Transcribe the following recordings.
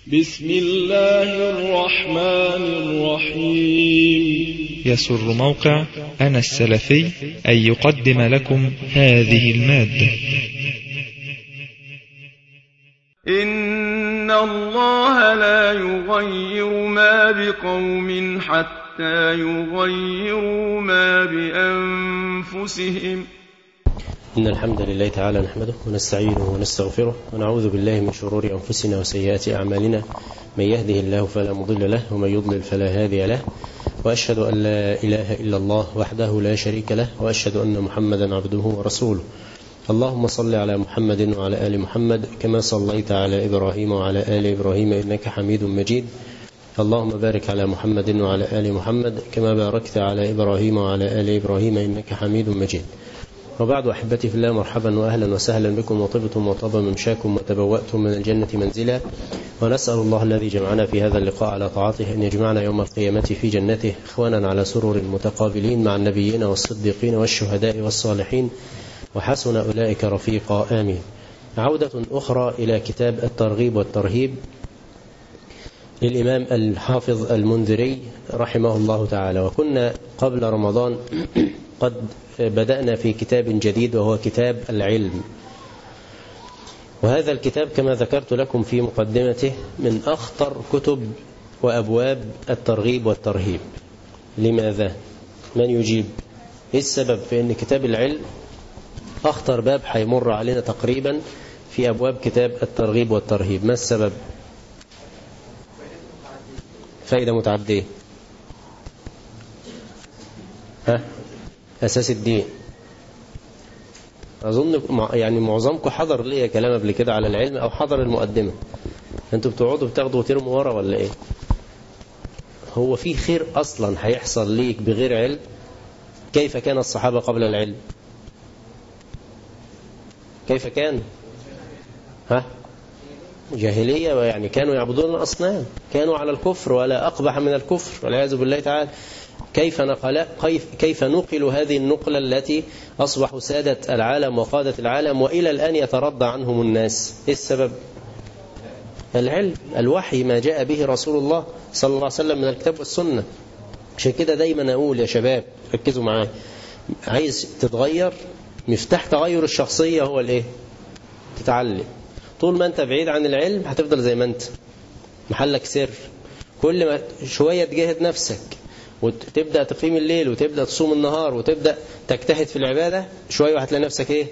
بسم الله الرحمن الرحيم. يسر موقع أنا السلفي أن يقدم لكم هذه المادة. إن الله لا يغير ما بقوم حتى يغيروا ما بأنفسهم. إن الحمد لله تعالى نحمده ونستعينه ونستغفره ونعوذ بالله من شرور أنفسنا وسيئات أعمالنا. من يهده الله فلا مضل له ومن يضلل فلا هادي له، وأشهد أن لا إله إلا الله وحده لا شريك له، وأشهد أن محمدا عبده ورسوله. اللهم صل على محمد وعلى آل محمد كما صليت على إبراهيم وعلى آل إبراهيم إنك حميد مجيد. اللهم بارك على محمد وعلى آل محمد كما باركت على إبراهيم وعلى آل إبراهيم إنك حميد مجيد. وبعد، أحبتي في الله، مرحبا وأهلا وسهلا بكم، وطبتم وطاب ممشاكم وتبوأتم من الجنة منزلا، ونسأل الله الذي جمعنا في هذا اللقاء على طاعته أن يجمعنا يوم القيامة في جنته إخوانا على سرر متقابلين مع النبيين والصديقين والشهداء والصالحين، وحسن أولئك رفيقا، آمين. عودة أخرى إلى كتاب الترغيب والترهيب للإمام الحافظ المنذري رحمه الله تعالى. وكنا قبل رمضان قد بدأنا في كتاب جديد وهو كتاب العلم، وهذا الكتاب كما ذكرت لكم في مقدمته من أخطر كتب وأبواب الترغيب والترهيب. لماذا؟ من يجيب؟ إيه السبب في أن كتاب العلم أخطر باب حيمر علينا تقريبا في أبواب كتاب الترغيب والترهيب؟ ما السبب؟ فائدة متعدية. أساس الدين. أظن يعني معظمكم حضر لي كلام قبل كده على العلم أو حضر المقدمة. أنتوا بتقعدوا بتاخدوا وترموا ورا ولا إيه؟ هو في خير أصلا هيحصل ليك بغير علم؟ كيف كان الصحابة قبل العلم؟ كيف كان؟ جاهلية، يعني كانوا يعبدون الأصنام، كانوا على الكفر ولا أقبح من الكفر والعياذ بالله تعالى. كيف نقلوا هذه النقلة التي أصبحوا سادة العالم وقادة العالم وإلى الآن يترضى عنهم الناس؟ إيه السبب؟ العلم، الوحي، ما جاء به رسول الله صلى الله عليه وسلم من الكتاب والسنة. عشان كده دايما أقول يا شباب ركزوا معايا، عايز تتغير، مفتاح تغير الشخصية هو الإيه؟ تتعلم. طول ما أنت بعيد عن العلم هتفضل زي ما أنت، محلك سر. كل ما شوية تجاهد نفسك وتبدأ تقيم الليل وتبدأ تصوم النهار وتبدأ تجتهد في العبادة، شوية وهتلاقي نفسك إيه؟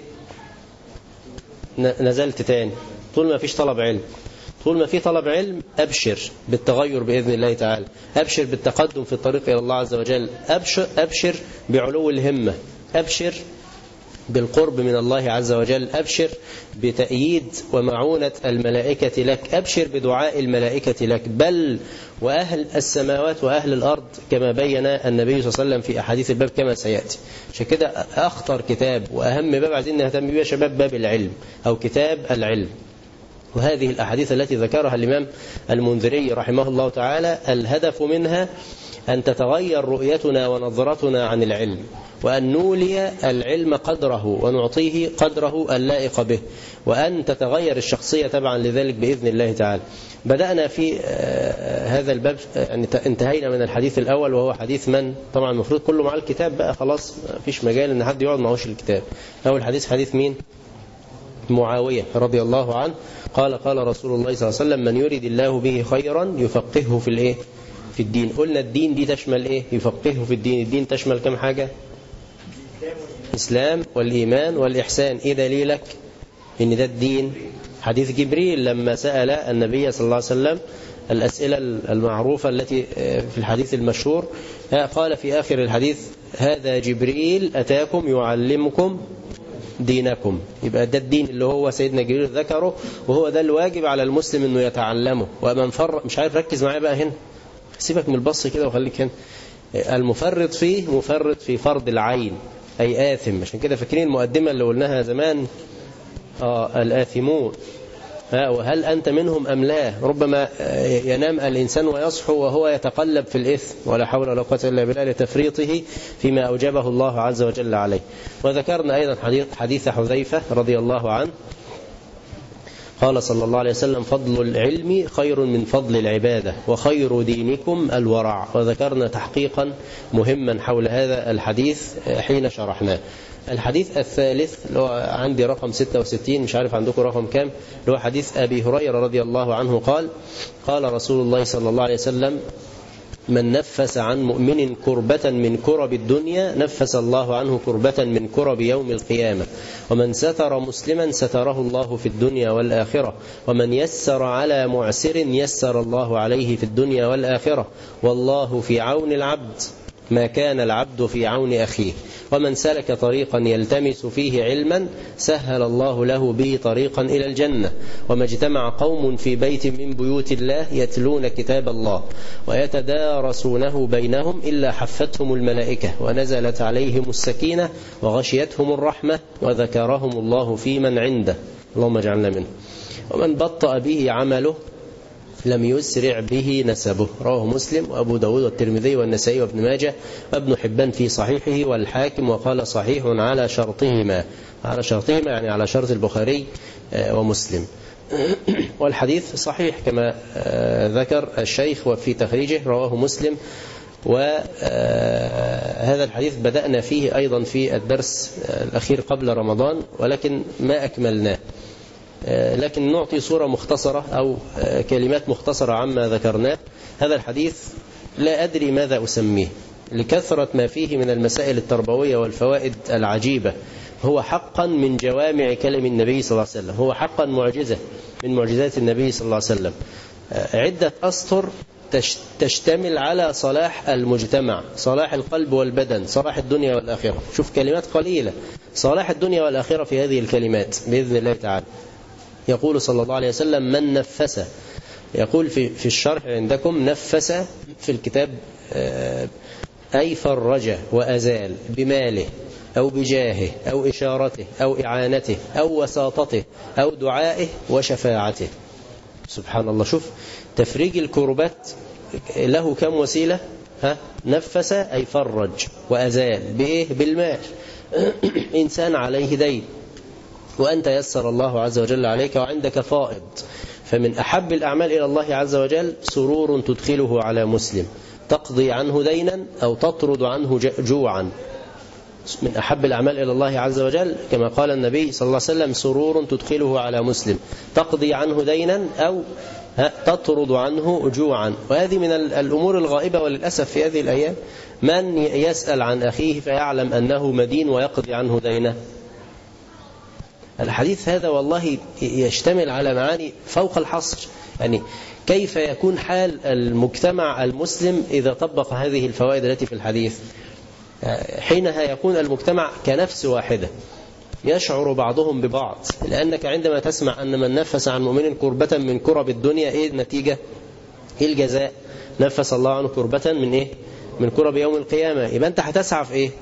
نزلت تاني. طول ما فيش طلب علم، طول ما في طلب علم أبشر بالتغير بإذن الله تعالى، أبشر بالتقدم في الطريق إلى الله عز وجل، أبشر بعلو الهمة، أبشر بالقرب من الله عز وجل، أبشر بتأييد ومعونة الملائكة لك، أبشر بدعاء الملائكة لك، بل وأهل السماوات وأهل الأرض، كما بين النبي صلى الله عليه وسلم في أحاديث الباب كما سيأتي. عشان كده أخطر كتاب وأهم باب عايزين نهتم بيه يا شباب باب العلم أو كتاب العلم. وهذه الأحاديث التي ذكرها الإمام المنذري رحمه الله تعالى الهدف منها أن تتغير رؤيتنا ونظرتنا عن العلم، وأن نولي العلم قدره ونعطيه قدره اللائق به، وأن تتغير الشخصية تبعا لذلك بإذن الله تعالى. بدأنا في هذا الباب، يعني انتهينا من الحديث الأول وهو حديث من؟ طبعا المفروض كله مع الكتاب بقى، خلاص مفيش مجال أن حد يقعد معهوش الكتاب. أول حديث حديث مين؟ معاوية رضي الله عنه قال قال رسول الله صلى الله عليه وسلم: من يريد الله به خيرا يفقهه في الإيه؟ في الدين. قلنا الدين دي تشمل إيه؟ يفقهه في الدين. الدين تشمل كم حاجة؟ الإسلام والإيمان والإحسان. إيه دليلك إن ده الدين؟ حديث جبريل لما سأل النبي صلى الله عليه وسلم الأسئلة المعروفة التي في الحديث المشهور، قال في آخر الحديث: هذا جبريل أتاكم يعلمكم دينكم. يبقى ده الدين اللي هو سيدنا جبريل ذكره، وهو ده الواجب على المسلم انه يتعلمه. ومن فرط، مش عارف ركز معايا بقى هنا، سيبك من البص كده وخليك هنا. المفرط فيه مفرط في فرض العين، أي آثم. عشان كده فاكرين المقدمة اللي قلناها زمان؟ الآثمون. وهل أنت منهم أم لا؟ ربما ينام الإنسان ويصحو وهو يتقلب في الإثم، ولا حول ولا قوة إلا بالله، لتفريطه فيما أوجبه الله عز وجل عليه. وذكرنا أيضا حديث حذيفة رضي الله عنه قال صلى الله عليه وسلم: فضل العلم خير من فضل العبادة، وخير دينكم الورع. وذكرنا تحقيقا مهما حول هذا الحديث حين شرحناه. الحديث الثالث اللي هو عندي رقم 66، مش عارف عندكم رقم كام، اللي هو حديث أبي هريرة رضي الله عنه قال: قال رسول الله صلى الله عليه وسلم: من نفس عن مؤمن كربة من كرب الدنيا نفس الله عنه كربة من كرب يوم القيامة، ومن ستر مسلما ستره الله في الدنيا والآخرة، ومن يسر على معسر يسر الله عليه في الدنيا والآخرة، والله في عون العبد ما كان العبد في عون أخيه، ومن سلك طريقا يلتمس فيه علما سهل الله له به طريقا إلى الجنة، وما اجتمع قوم في بيت من بيوت الله يتلون كتاب الله ويتدارسونه بينهم إلا حفتهم الملائكة ونزلت عليهم السكينة وغشيتهم الرحمة وذكرهم الله في من عنده، اللهم اجعلنا منه. ومن بطأ به عمله لم يسرع به نسبه. رواه مسلم وأبو داود والترمذي والنسائي وابن ماجه وابن حبان في صحيحه والحاكم، وقال صحيح على شرطهما. على شرطهما يعني على شرط البخاري ومسلم. والحديث صحيح كما ذكر الشيخ وفي تخريجه رواه مسلم. وهذا الحديث بدأنا فيه أيضا في الدرس الأخير قبل رمضان، ولكن ما أكملناه، لكن نعطي صورة مختصرة أو كلمات مختصرة عما ذكرناه. هذا الحديث لا أدري ماذا أسميه لكثرة ما فيه من المسائل التربوية والفوائد العجيبة. هو حقا من جوامع كلم النبي صلى الله عليه وسلم، هو حقا معجزة من معجزات النبي صلى الله عليه وسلم. عدة أسطر تشتمل على صلاح المجتمع، صلاح القلب والبدن، صلاح الدنيا والآخرة. شوف كلمات قليلة، صلاح الدنيا والآخرة في هذه الكلمات بإذن الله تعالى. يقول صلى الله عليه وسلم: من نفس، يقول في الشرح عندكم نفس في الكتاب أي فرج وأزال بماله أو بجاهه أو إشارته أو إعانته أو وساطته أو دعائه وشفاعته. سبحان الله. شوف تفريج الكربات له كم وسيلة؟ نفس أي فرج وأزال بإيه؟ بالمال. إنسان عليه دين وأنت يسر الله عز وجل عليك وعندك فائض، فمن أحب الأعمال إلى الله عز وجل سرور تدخله على مسلم تقضي عنه دينا أو تطرد عنه جوعا. من أحب الأعمال إلى الله عز وجل كما قال النبي صلى الله عليه وسلم: سرور تدخله على مسلم تقضي عنه دينا أو تطرد عنه جوعا. وهذه من الأمور الغائبة وللأسف في هذه الأيام. من يسأل عن أخيه فيعلم أنه مدين ويقضي عنه دينه؟ الحديث هذا والله يشتمل على معاني فوق الحصر. يعني كيف يكون حال المجتمع المسلم إذا طبق هذه الفوائد التي في الحديث؟ حينها يكون المجتمع كنفس واحدة يشعر بعضهم ببعض. لأنك عندما تسمع أن من نفس عن مؤمن كربة من كرب الدنيا، إيه النتيجة؟ إيه الجزاء؟ نفس الله عنه كربة من إيه؟ من كرب يوم القيامة. يبقى أنت هتسعى في إيه؟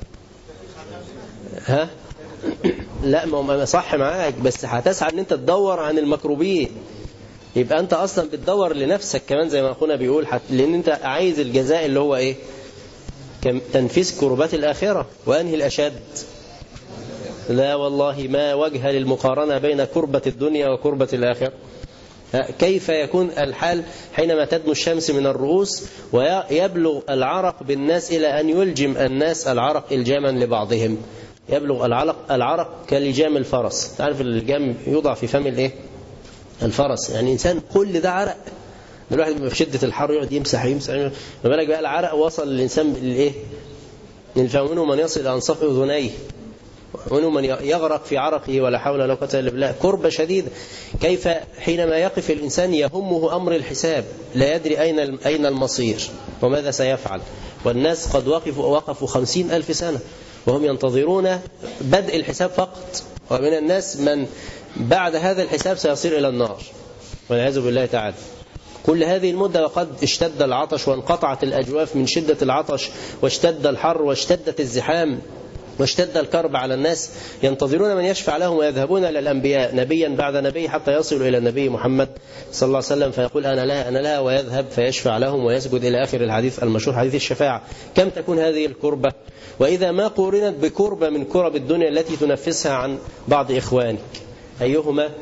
لا، ما صح معاك، بس هتسعى ان انت تدور عن المكروبين. يبقى انت اصلا بتدور لنفسك كمان زي ما اخونا بيقول، لان انت عايز الجزاء اللي هو ايه؟ تنفيذ كربات الاخره. وانهي الاشد؟ لا والله ما وجه للمقارنه بين كربة الدنيا وكربة الاخره. كيف يكون الحال حينما تدنو الشمس من الرؤوس ويبلغ العرق بالناس إلى أن يلجم الناس العرق إلجاما لبعضهم؟ يبلغ العرق كلجام الفرس. تعرف اللجام يوضع في فم الايه؟ الفرس. يعني إنسان كل ده عرق. الواحد في شدة الحر يقعد يمسح ما بالك بقى العرق وصل للإنسان للإيه؟ منهم من يصل إلى أنصاف أذنيه، ومنهم من يغرق في عرقه ولا حول ولا قوة إلا بالله. كربة شديدة. كيف حينما يقف الإنسان يهمه أمر الحساب، لا يدري أين المصير وماذا سيفعل، والناس قد وقفوا 50,000 سنة وهم ينتظرون بدء الحساب فقط، ومن الناس من بعد هذا الحساب سيصير إلى النار والعياذ بالله تعالى. كل هذه المدة وقد اشتد العطش وانقطعت الأجواف من شدة العطش، واشتد الحر واشتدت الزحام واشتد الكرب على الناس، ينتظرون من يشفع لهم ويذهبون إلى الأنبياء نبيا بعد نبي حتى يصلوا إلى النبي محمد صلى الله عليه وسلم فيقول أنا لها أنا لها، ويذهب فيشفع لهم ويسجد إلى آخر الحديث المشهور حديث الشفاعة. كم تكون هذه الكربة؟ وإذا ما قورنت بكربة من كرب الدنيا التي تنفسها عن بعض إخوانك، أيهما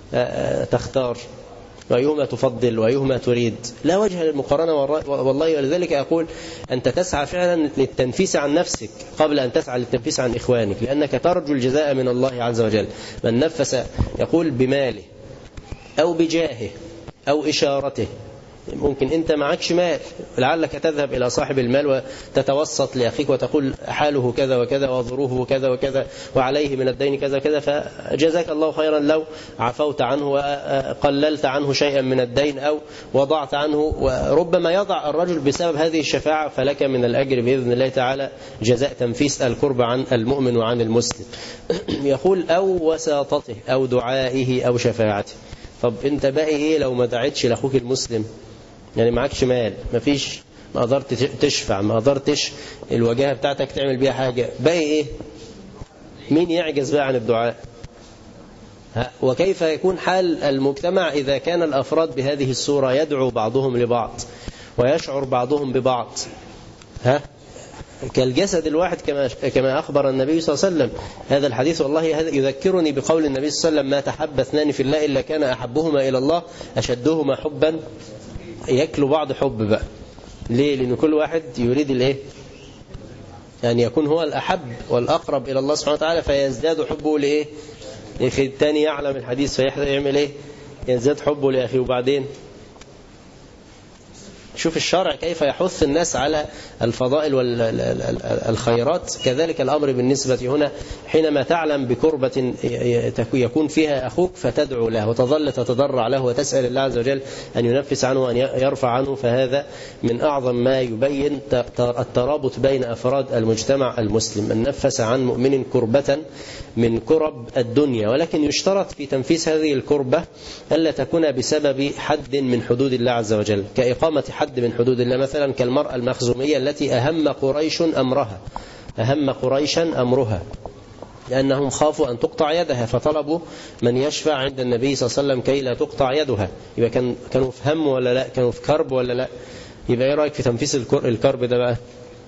تختار وأيهما تفضل وأيهما تريد؟ لا وجه للمقارنة والله. ولذلك أقول أنت تسعى فعلا للتنفيس عن نفسك قبل أن تسعى للتنفيس عن إخوانك، لأنك ترجو الجزاء من الله عز وجل. من نفس يقول بماله أو بجاهه أو إشارته. ممكن أنت معكش مال، لعلك تذهب إلى صاحب المال وتتوسط لأخيك وتقول حاله كذا وكذا وظروفه كذا وكذا وعليه من الدين كذا وكذا، فجزاك الله خيرا لو عفوت عنه وقللت عنه شيئا من الدين أو وضعت عنه. وربما يضع الرجل بسبب هذه الشفاعة فلك من الأجر بإذن الله تعالى جزاء تنفيس الكرب عن المؤمن وعن المسلم. يقول أو وساطته أو دعائه أو شفاعته. طب أنت باقي إيه لو ما دعيتش لأخوك المسلم؟ يعني معكش مال، مفيش، ما قدرت تشفع، ما قدرتش الوجاهة بتاعتك تعمل بيها حاجة، باقي ايه؟ مين يعجز بقى عن الدعاء؟ وكيف يكون حال المجتمع إذا كان الأفراد بهذه الصورة يدعو بعضهم لبعض ويشعر بعضهم ببعض؟ كالجسد الواحد كما أخبر النبي صلى الله عليه وسلم. هذا الحديث والله هذا يذكرني بقول النبي صلى الله عليه وسلم: ما تحب اثنان في الله إلا كان أحبهما إلى الله أشدهما حبا. يكلوا بعض حب بقى. ليه؟ لأن كل واحد يريد الايه؟ يعني يكون هو الأحب والأقرب إلى الله سبحانه وتعالى، فيزداد حبه لإيه؟ الثاني يعلم الحديث فيعمل إيه؟ يزداد حبه لأخيه. وبعدين شوف الشرع كيف يحث الناس على الفضائل والخيرات. كذلك الأمر بالنسبة هنا، حينما تعلم بكربة يكون فيها أخوك فتدعو له وتظل تتضرع له وتسأل الله عز وجل أن ينفس عنه وأن يرفع عنه، فهذا من أعظم ما يبين الترابط بين أفراد المجتمع المسلم. من نفس عن مؤمن كربة من كرب الدنيا، ولكن يشترط في تنفيس هذه الكربة ألا تكون بسبب حد من حدود الله عز وجل، كإقامة حد من حدود الله، مثلا كالمرأة المخزومية التي أهم قريشا أمرها لأنهم خافوا أن تقطع يدها فطلبوا من يشفع عند النبي صلى الله عليه وسلم كي لا تقطع يدها. يبقى كانوا في هم ولا لا؟ كانوا في كرب ولا لا؟ يبقى ايه رأيك في تنفيس الكرب ده بقى؟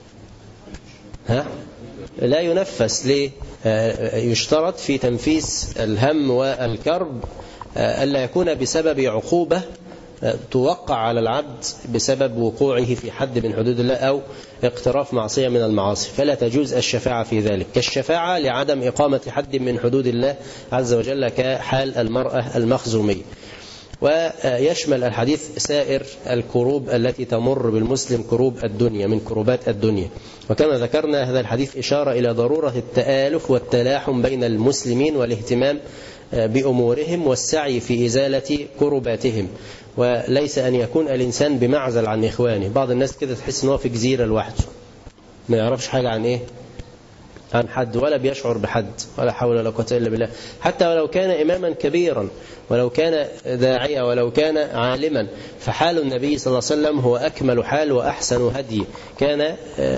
لا ينفس. ليه؟ يشترط في تنفيس الهم والكرب ألا يكون بسبب عقوبة توقع على العبد بسبب وقوعه في حد من حدود الله أو اقتراف معصية من المعاصي، فلا تجوز الشفاعة في ذلك، كالشفاعة لعدم إقامة حد من حدود الله عز وجل كحال المرأة المخزومية. ويشمل الحديث سائر الكروب التي تمر بالمسلم، كروب الدنيا من كروبات الدنيا. وكما ذكرنا هذا الحديث إشارة إلى ضرورة التآلف والتلاحم بين المسلمين والاهتمام بأمورهم والسعي في إزالة كرباتهم، وليس أن يكون الإنسان بمعزل عن إخوانه. بعض الناس كده تحس أنه في جزيرة لوحده ما يعرفش حاجة عن إيه؟ عن حد، ولا بيشعر بحد، ولا حول ولا قوة إلا بالله. حتى ولو كان إماما كبيرا، ولو كان داعيا، ولو كان عالما، فحال النبي صلى الله عليه وسلم هو أكمل حال وأحسن هدي. كان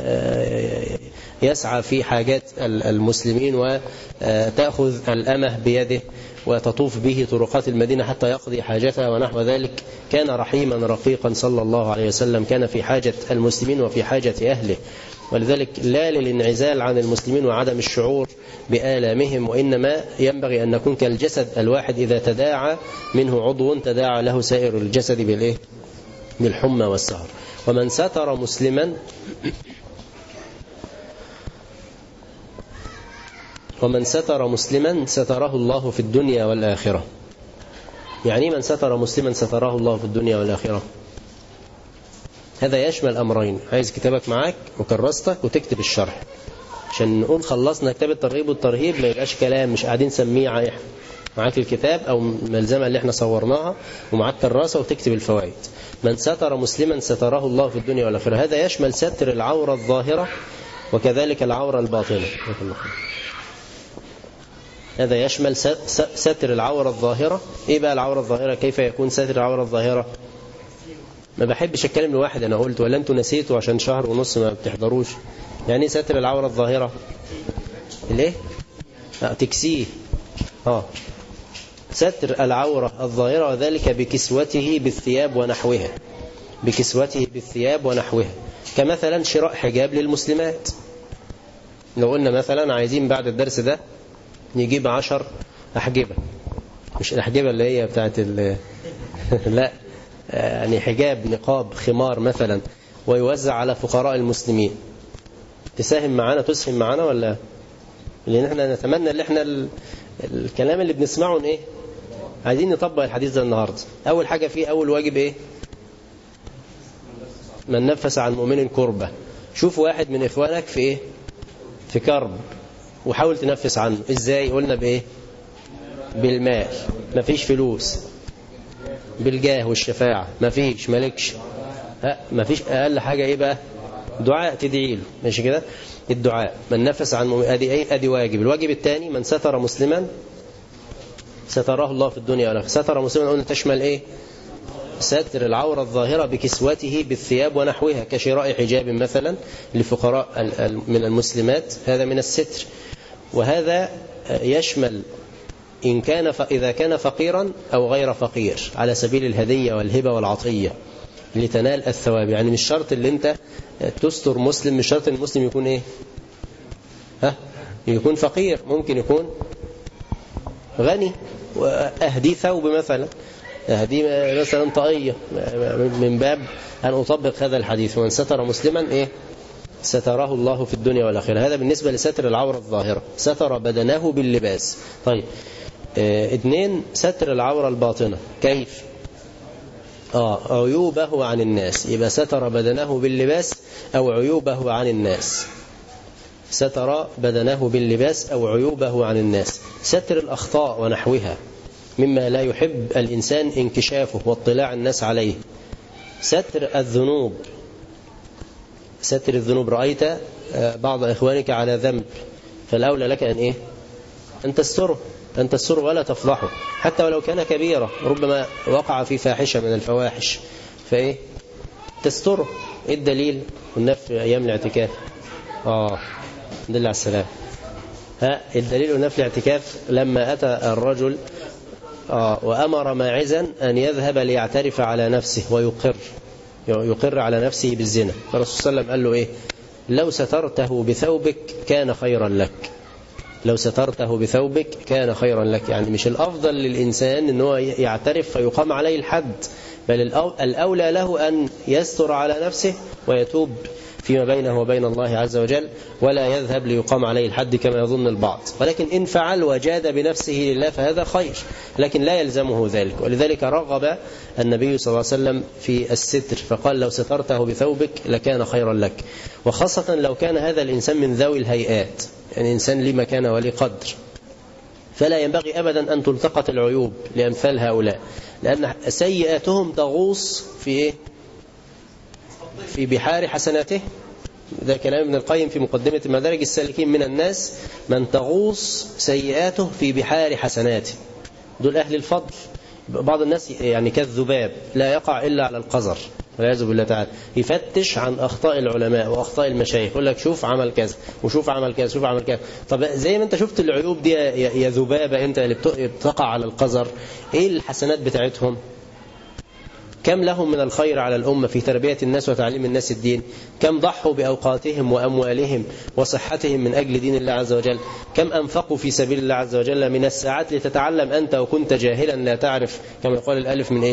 يسعى في حاجات المسلمين وتأخذ الأمة بيده وتطوف به طرقات المدينة حتى يقضي حاجتها ونحو ذلك. كان رحيما رقيقا صلى الله عليه وسلم، كان في حاجة المسلمين وفي حاجة أهله. ولذلك لا للانعزال عن المسلمين وعدم الشعور بآلامهم، وإنما ينبغي أن نكون كالجسد الواحد إذا تداعى منه عضو تداعى له سائر الجسد بالإيه؟ بالحمى والسهر. ومن ستر مسلما ستره الله في الدنيا والآخرة. يعني من ستر مسلما ستره الله في الدنيا والآخرة؟ هذا يشمل أمرين. عايز كتابك معاك وكرستك وتكتب الشرح عشان نقول خلصنا كتاب الترغيب والترهيب، ما يبقاش كلام مش قاعدين سميع. معاك الكتاب أو الملزمة اللي احنا صورناها ومعاك كراسة وتكتب الفوائد. من ستر مسلما ستره الله في الدنيا والآخرة. هذا يشمل ستر العورة الظاهرة وكذلك العورة الباطنة. هذا يشمل ستر العورة الظاهرة. ايه بقى العورة الظاهرة؟ كيف يكون ستر العورة الظاهرة؟ ما بحبش اتكلم لواحد انا قلت، ولا انتوا نسيتوا عشان شهر ونص ما بتحضروش. يعني ستر العورة الظاهرة ليه؟ تكسيه. ستر العورة الظاهرة، وذلك بكسوته بالثياب ونحوها. كمثلا شراء حجاب للمسلمات. لو قلنا مثلا عايزين بعد الدرس ده نجيب 10 أحجبة، مش الأحجبة اللي هي بتاعت لا، يعني حجاب، نقاب، خمار مثلا، ويوزع على فقراء المسلمين. تساهم معنا، تسهم معنا ولا؟ لأن احنا نتمنى ان احنا الكلام اللي بنسمعه ايه، عايزين نطبق الحديث ده النهارده. أول حاجة فيه، أول واجب ايه؟ من نفس عن مؤمن كربة. شوف واحد من إخوانك في ايه، في كرب، وحاول تنفس عنه. ازاي؟ قلنا بايه؟ بالمال. مفيش فلوس. بالجاه والشفاعة. مفيش، مالكش، مفيش. أقل حاجة ايه بقى؟ دعاء، تدعي له. ماشي كده؟ الدعاء. من نفس عن مؤمن، ادي ايه؟ ادي واجب. الواجب الثاني، من ستر مسلما ستره الله في الدنيا والآخرة. ستر مسلما قلنا تشمل ايه؟ ستر العورة الظاهرة بكسوته بالثياب ونحوها، كشراء حجاب مثلا لفقراء من المسلمات، هذا من الستر. وهذا يشمل إذا كان فقيرا أو غير فقير، على سبيل الهدية والهبة والعطية لتنال الثواب. يعني مش شرط اللي انت تستر مسلم، مش شرط المسلم يكون ايه، يكون فقير، ممكن يكون غني. وأهدي ثوب مثلا، أهدي مثلا طاقية، من باب أن أطبق هذا الحديث. ومن ستر مسلما ايه؟ ستره الله في الدنيا والآخرة. هذا بالنسبة لستر العورة الظاهرة. ستر بدنه باللباس. طيب، 2، ستر العورة الباطنة. كيف؟ عيوبه عن الناس. يبقى ستر بدنه باللباس أو عيوبه عن الناس. ستر بدنه باللباس أو عيوبه عن الناس. ستر الأخطاء ونحوها مما لا يحب الإنسان انكشافه واطلاع الناس عليه. ستر الذنوب. ستر الذنوب. رأيت بعض إخوانك على ذنب، فالأولى لك أن إيه؟ أن تستره ولا تفضحه، حتى ولو كان كبيرة. ربما وقع في فاحشة من الفواحش، فإيه؟ تستره. إيه الدليل؟ قلنا في أيام الاعتكاف. دل على السلام. الدليل قلنا في الاعتكاف لما أتى الرجل وأمر ماعزا أن يذهب ليعترف على نفسه ويقر على نفسه بالزنا. فالرسول صلى الله عليه وسلم قال له إيه؟ لو سترته بثوبك كان خيرا لك. لو سترته بثوبك كان خيرا لك. يعني مش الأفضل للإنسان أنه يعترف فيقام عليه الحد، بل الأولى له أن يستر على نفسه ويتوب فيما بينه وبين الله عز وجل، ولا يذهب ليقام عليه الحد كما يظن البعض. ولكن إن فعل وجاد بنفسه لله فهذا خير، لكن لا يلزمه ذلك. ولذلك رغب النبي صلى الله عليه وسلم في الستر، فقال لو سترته بثوبك لكان خيرا لك. وخاصة لو كان هذا الإنسان من ذوي الهيئات، يعني إنسان ليه مكانة وليه قدر، فلا ينبغي أبدا أن تلتقط العيوب لأمثال هؤلاء، لأن سيئاتهم تغوص في إيه؟ في بحار حسناته. ده كلام ابن القيم في مقدمة مدارج السالكين. من الناس من تغوص سيئاته في بحار حسناته، دول أهل الفضل. بعض الناس يعني كالذباب لا يقع إلا على القذر والعياذ بالله تعالى، يفتش عن أخطاء العلماء وأخطاء المشايخ، يقول لك شوف عمل كذا وشوف عمل كذا شوف عمل كذا. طب زي ما انت شفت العيوب دي يا ذبابة انت اللي بتقع على القذر، ايه الحسنات بتاعتهم؟ كم لهم من الخير على الأمة في تربية الناس وتعليم الناس الدين؟ كم ضحوا بأوقاتهم وأموالهم وصحتهم من أجل دين الله عز وجل؟ كم أنفقوا في سبيل الله عز وجل من الساعات لتتعلم أنت وكنت جاهلا لا تعرف، كما يقول الألف من إيه؟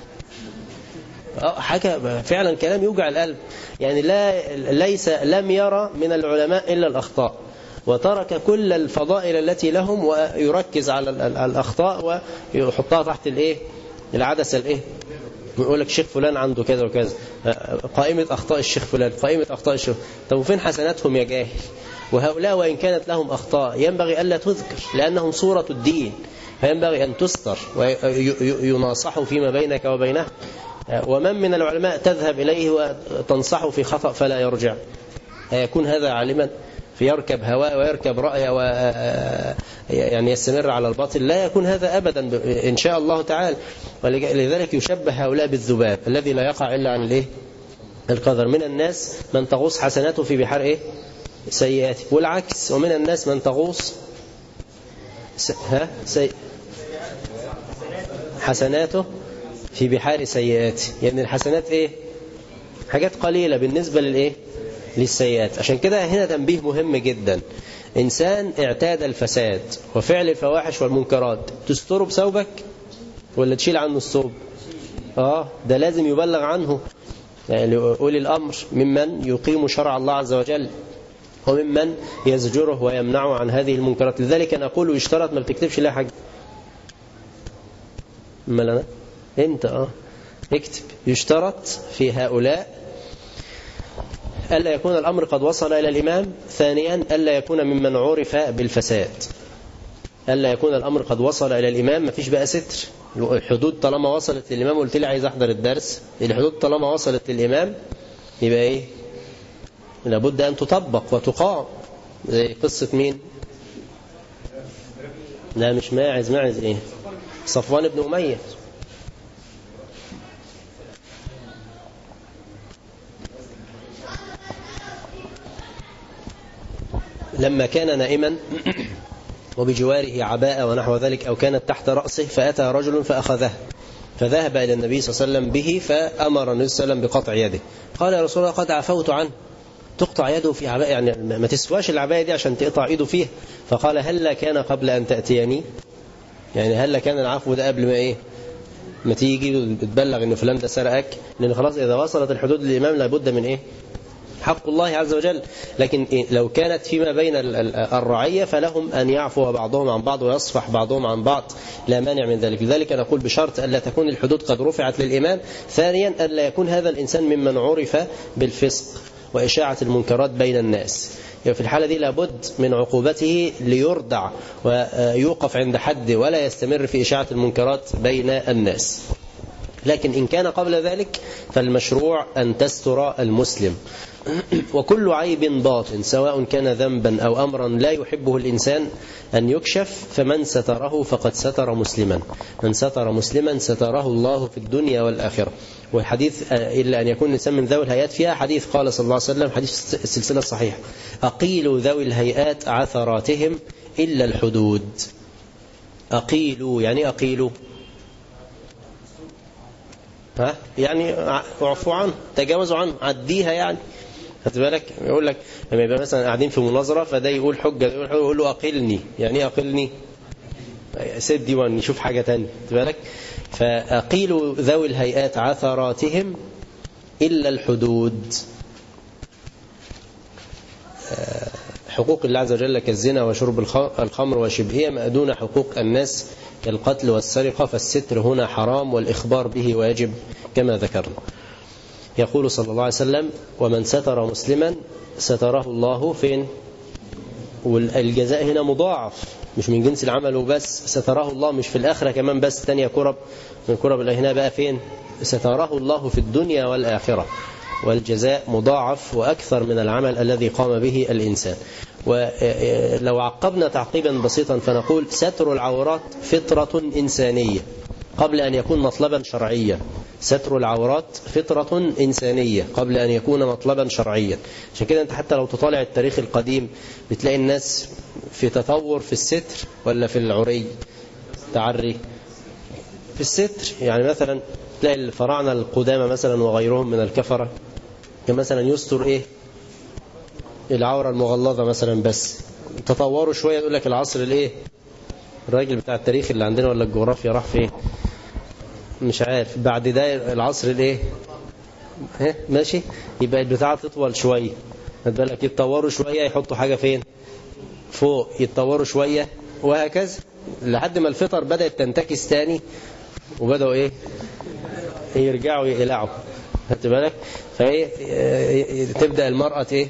حاجة فعلا كلام يوجع القلب. يعني لم يرى من العلماء إلا الأخطاء، وترك كل الفضائل التي لهم ويركز على الأخطاء ويحطها تحت الإيه؟ العدسة الإيه؟ يقول لك شيخ فلان عنده كذا وكذا، قائمة أخطاء الشيخ فلان، قائمة أخطاء الشيخ. طب وفين حسناتهم يا جاهل؟ وهؤلاء وإن كانت لهم أخطاء ينبغي ألا تذكر، لأنهم صورة الدين، فينبغي أن تستر ويناصحوا فيما بينك وبينه. ومن من العلماء تذهب إليه وتنصحه في خطأ فلا يرجع، يكون هذا عالما فيركب هواء ويركب رأي يعني يستمر على الباطل؟ لا يكون هذا أبدا إن شاء الله تعالى. ولذلك يشبه هؤلاء بالذباب الذي لا يقع إلا عن الإيه؟ القذر. من الناس من تغوص حسناته في بحار إيه؟ سيئاته، والعكس. ومن الناس من تغوص حسناته في بحار سيئاته. يعني الحسنات إيه؟ حاجات قليلة بالنسبة للإيه؟ للسيئات. عشان كده هنا تنبيه مهم جدا، إنسان اعتاد الفساد وفعل الفواحش والمنكرات، تستره بثوبك ولا تشيل عنه الثوب؟ ده لازم يبلغ عنه، يعني أولي الأمر ممن يقيم شرع الله عز وجل وممن يزجره ويمنعه عن هذه المنكرات. لذلك أنا أقول يشترط ما بتكتبش لها حاجة. أنا أنت اكتب يشترط في هؤلاء ألا يكون الأمر قد وصل إلى الإمام. ثانيا ألا يكون ممن عرف بالفساد، ألا يكون الأمر قد وصل إلى الإمام. ما فيش بقى ستر، الحدود طالما وصلت للإمام. قلت لي عايز أحضر الدرس، الحدود طالما وصلت للإمام يبقى إيه؟ لابد أن تطبق وتقام. زي قصة مين؟ لا مش ماعز إيه؟ صفوان بن أمية. لما كان نائما وبجواره عباءة ونحو ذلك أو كانت تحت رأسه، فأتى رجل فأخذه، فذهب إلى النبي صلى الله عليه وسلم به، فأمر النبي صلى الله عليه وسلم بقطع يده. قال يا رسول الله قد عفوت عنه. تقطع يده في عباءة؟ يعني ما تسواش العباءة دي عشان تقطع ايده فيها. فقال هل كان قبل أن تأتيني؟ يعني هل كان العفو ده قبل ما إيه؟ ما تيجي تبلغ إن فلان ده سرقك؟ لأن خلاص إذا وصلت الحدود للإمام لابد من إيه؟ حق الله عز وجل. لكن لو كانت فيما بين الرعية فلهم أن يعفو بعضهم عن بعض ويصفح بعضهم عن بعض، لا مانع من ذلك. لذلك نقول بشرط ألا تكون الحدود قد رفعت للإمام. ثانيا ألا يكون هذا الإنسان ممن عرف بالفسق وإشاعة المنكرات بين الناس. يعني في الحالة دي لابد من عقوبته ليردع ويوقف عند حد ولا يستمر في إشاعة المنكرات بين الناس. لكن إن كان قبل ذلك فالمشروع أن تستر المسلم. وكل عيب باطن سواء كان ذنبا أو أمرا لا يحبه الإنسان أن يكشف، فمن ستره فقد ستر مسلما. من ستر مسلما ستره الله في الدنيا والآخرة. والحديث إلا أن يكون الإنسان من ذوي الهيئات فيها حديث قال صلى الله عليه وسلم، حديث السلسلة الصحيحة: أقيلوا ذوي الهيئات عثراتهم إلا الحدود. أقيلوا يعني أقيلوا يعني اعفوا عنه، تجاوزوا عنه، عديها. يعني خد بالك، يقول لك لما يبقى مثلا قاعدين في مناظرة فده يقول حجة يقول له أقلني. يعني ايه أقلني؟ سيب ديوان يشوف حاجة تانية. خد بالك. فأقيلوا ذوي الهيئات عثراتهم إلا الحدود. حقوق الله عز وجل كالزنا وشرب الخمر وشبهها ما دون حقوق الناس كالقتل والسرقة، فالستر هنا حرام والإخبار به واجب كما ذكرنا. يقول صلى الله عليه وسلم: ومن ستر مسلما ستره الله فين؟ والجزاء هنا مضاعف، مش من جنس العمل وبس. ستره الله مش في الآخرة كمان بس، تانية كرب من كرب هنا بقى فين؟ ستره الله في الدنيا والآخرة، والجزاء مضاعف وأكثر من العمل الذي قام به الإنسان. ولو عقبنا تعقيبا بسيطا فنقول: ستر العورات فطرة إنسانية قبل أن يكون مطلبا شرعيا. ستر العورات فطرة إنسانية قبل أن يكون مطلبا شرعيا. عشان كده أنت حتى لو تطالع التاريخ القديم بتلاقي الناس في تطور في الستر ولا في العري تعري في الستر. يعني مثلا تلاقي الفراعنة القدامى مثلا وغيرهم من الكفرة كان مثلا يستر إيه؟ العورة المغلظة مثلا. بس تطوروا شوية يقول لك العصر الإيه؟ الراجل بتاع التاريخ اللي عندنا ولا الجغرافيا راح فين مش عارف. بعد ده العصر الايه ماشي، يبقى البتاعه تطول شويه. خد بالك، يتطوروا شويه يحطوا حاجه فين فوق، يتطوروا شويه وهكذا لحد ما الفطر بدات تنتكس تاني وبداوا ايه يرجعوا يقلعوا. خد بالك. فايه تبدا المراه ايه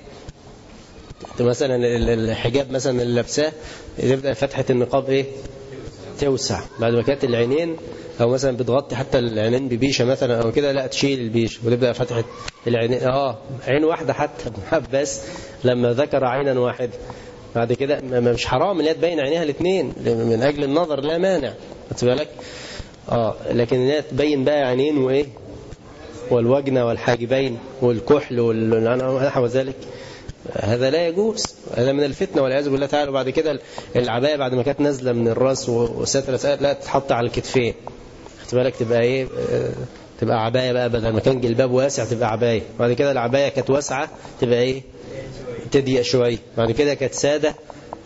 مثلا الحجاب مثلا اللي لابساه تبدا فتحه النقاب ايه توسع. بعد ما كانت العينين او مثلا بتغطي حتى العينين ببيشه مثلا او كده، لا تشيل البيشه وتبدا فتحه العينين عين واحده حتى. بس لما ذكر عينا واحده بعد كده مش حرام ان هي تبين عينيها الاثنين من اجل النظر، لا مانع. خد بالك. لكن ان هي تبين بقى عينين وايه والوجنه والحاجبين والكحل ونحو ذلك، هذا لا يجوز. هذا من الفتنة والعياذ بالله تعالى. وبعد كده العباية بعد ما كانت نازلة من الراس وسترة لا تتحط على الكتفين. خد بالك، تبقى ايه تبقى عباية بقى، بدل ما كان جلباب واسع تبقى عباية. بعد كده العباية كانت واسعة تبقى ايه تضيق شوية. بعد كده كانت سادة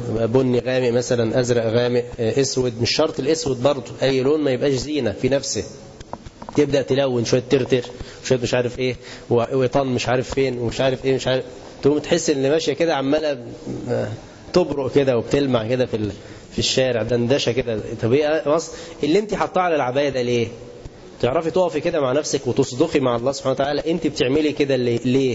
بني غامق مثلا، أزرق غامق، أسود، مش شرط الأسود برضه، أي لون ما يبقاش زينة في نفسه. تبدأ تلون شوية ترتر، شوية مش عارف إيه، وطن مش عارف فين، ومش عارف إيه، مش عارف، تقوم تحس إن ماشية كده عمالة تبرق كده وبتلمع كده في الشارع، دندشة كده. طب إيه اللي أنت حطاه على العباية ده ليه؟ تعرفي تقفي كده مع نفسك وتصدقي مع الله سبحانه وتعالى، أنت بتعملي كده ليه؟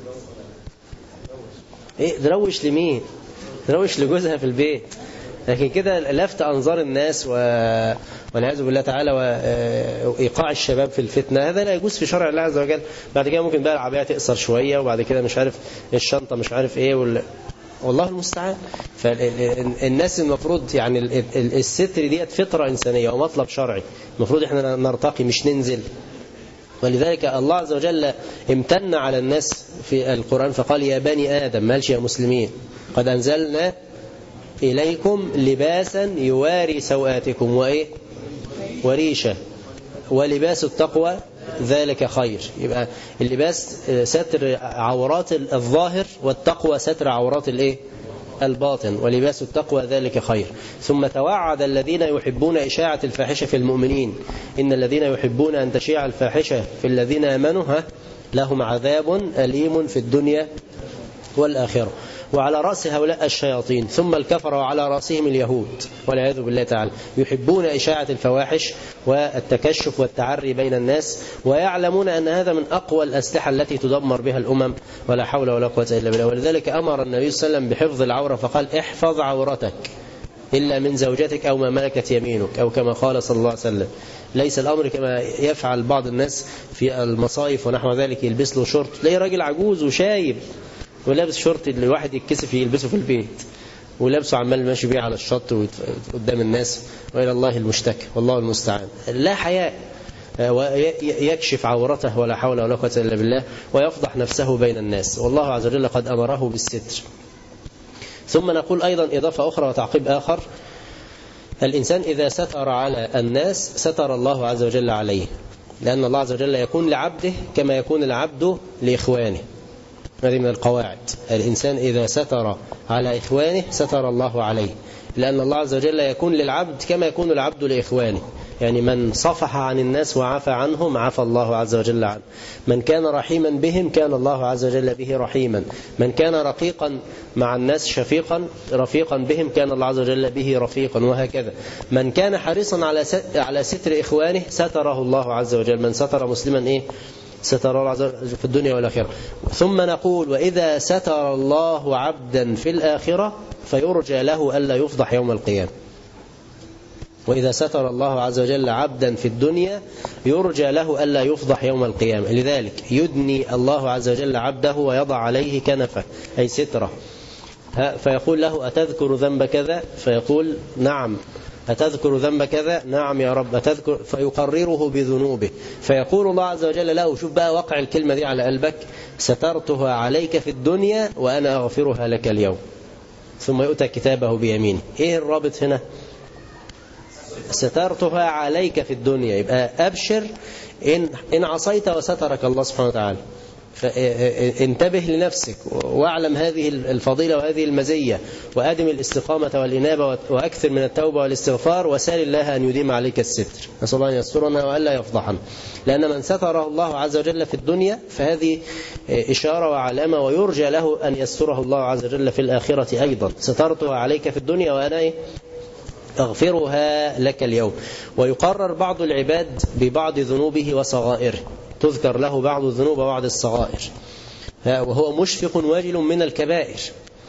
إيه تروش لمين؟ تروش لجوزها في البيت، لكن كده لفت أنظار الناس والعياذ بالله تعالى وإيقاع الشباب في الفتنة، هذا لا يجوز في شرع الله عز وجل. بعد كده ممكن بقى العباية تقصر شوية، وبعد كده مش عارف الشنطة مش عارف إيه والله المستعان. فالناس المفروض يعني الستر ديت فطرة إنسانية ومطلب شرعي، المفروض إحنا نرتقي مش ننزل. ولذلك الله عز وجل امتن على الناس في القرآن فقال يا بني آدم، مالش يا مسلمين، قد أنزلنا إليكم لباسا يواري سوآتكم وإيه وريشة ولباس التقوى ذلك خير. يبقى اللباس ستر عورات الظاهر، والتقوى ستر عورات الايه الباطن، ولباس التقوى ذلك خير. ثم توعد الذين يحبون إشاعة الفاحشة في المؤمنين، إن الذين يحبون أن تشيع الفاحشة في الذين آمنوا لهم عذاب أليم في الدنيا والآخرة. وعلى رأس هؤلاء الشياطين، ثم الكفر وعلى رأسهم اليهود والعياذ بالله تعالى، يحبون إشاعة الفواحش والتكشف والتعري بين الناس، ويعلمون أن هذا من أقوى الأسلحة التي تدمر بها الأمم، ولا حول ولا قوة إلا بالله. ولذلك أمر النبي صلى الله عليه وسلم بحفظ العورة فقال احفظ عورتك إلا من زوجتك أو ما ملكت يمينك، أو كما قال صلى الله عليه وسلم. ليس الأمر كما يفعل بعض الناس في المصايف ونحو ذلك، يلبس له شورت، تلاقيه راجل عجوز وشايب ولابس شورت اللي الواحد يتكسف يلبسه في البيت، ولابسه عمال ماشي بيه على الشط قدام الناس، وإلى الله المشتكى والله المستعان. لا حياء، ويكشف عورته ولا حول ولا قوة إلا بالله، ويفضح نفسه بين الناس، والله عز وجل قد أمره بالستر. ثم نقول أيضا إضافة أخرى وتعقيب آخر، الإنسان إذا ستر على الناس ستر الله عز وجل عليه، لأن الله عز وجل يكون لعبده كما يكون العبد لإخوانه. هذه من القواعد، الإنسان إذا ستر على إخوانه ستر الله عليه، لأن الله عز وجل يكون للعبد كما يكون العبد لإخوانه. يعني من صفح عن الناس وعفى عنهم عفى الله عز وجل عنه، من كان رحيما بهم كان الله عز وجل به رحيما، من كان رقيقا مع الناس رفيقا بهم كان الله عز وجل به رفيقا، وهكذا. من كان حريصا على ستر إخوانه ستره الله عز وجل. من ستر مسلما ستر الله عز وجل في الدنيا والآخرة. ثم نقول وإذا ستر الله عبدا في الآخرة فيرجى له ألا يفضح يوم القيامة. وإذا ستر الله عز وجل عبدا في الدنيا يرجى له ألا يفضح يوم القيامة. لذلك يدني الله عز وجل عبده ويضع عليه كنفه أي ستره، فيقول له أتذكر ذنب كذا؟ فيقول نعم. أتذكر ذنب كذا؟ نعم يا رب أتذكر. فيقرره بذنوبه، فيقول الله عز وجل له، شوف بقى وقع الكلمة دي على قلبك، سترتها عليك في الدنيا وأنا أغفرها لك اليوم. ثم يؤتى كتابه بيمينه. إيه الرابط هنا؟ سترتها عليك في الدنيا، يبقى أبشر إن عصيت وسترك الله سبحانه وتعالى. فانتبه لنفسك واعلم هذه الفضيلة وهذه المزية، وأدم الاستقامة والإنابة، وأكثر من التوبة والاستغفار، وسال الله أن يديم عليك الستر. نسأل الله أن يسترنا وألا يفضحنا، لأن من ستره الله عز وجل في الدنيا فهذه إشارة وعلامة، ويرجى له أن يستره الله عز وجل في الآخرة أيضا. سترتها عليك في الدنيا وأنا أغفرها لك اليوم. ويقرر بعض العباد ببعض ذنوبه وصغائره، تذكر له بعض الذنوب وبعض الصغائر، وهو مشفق واجل من الكبائر،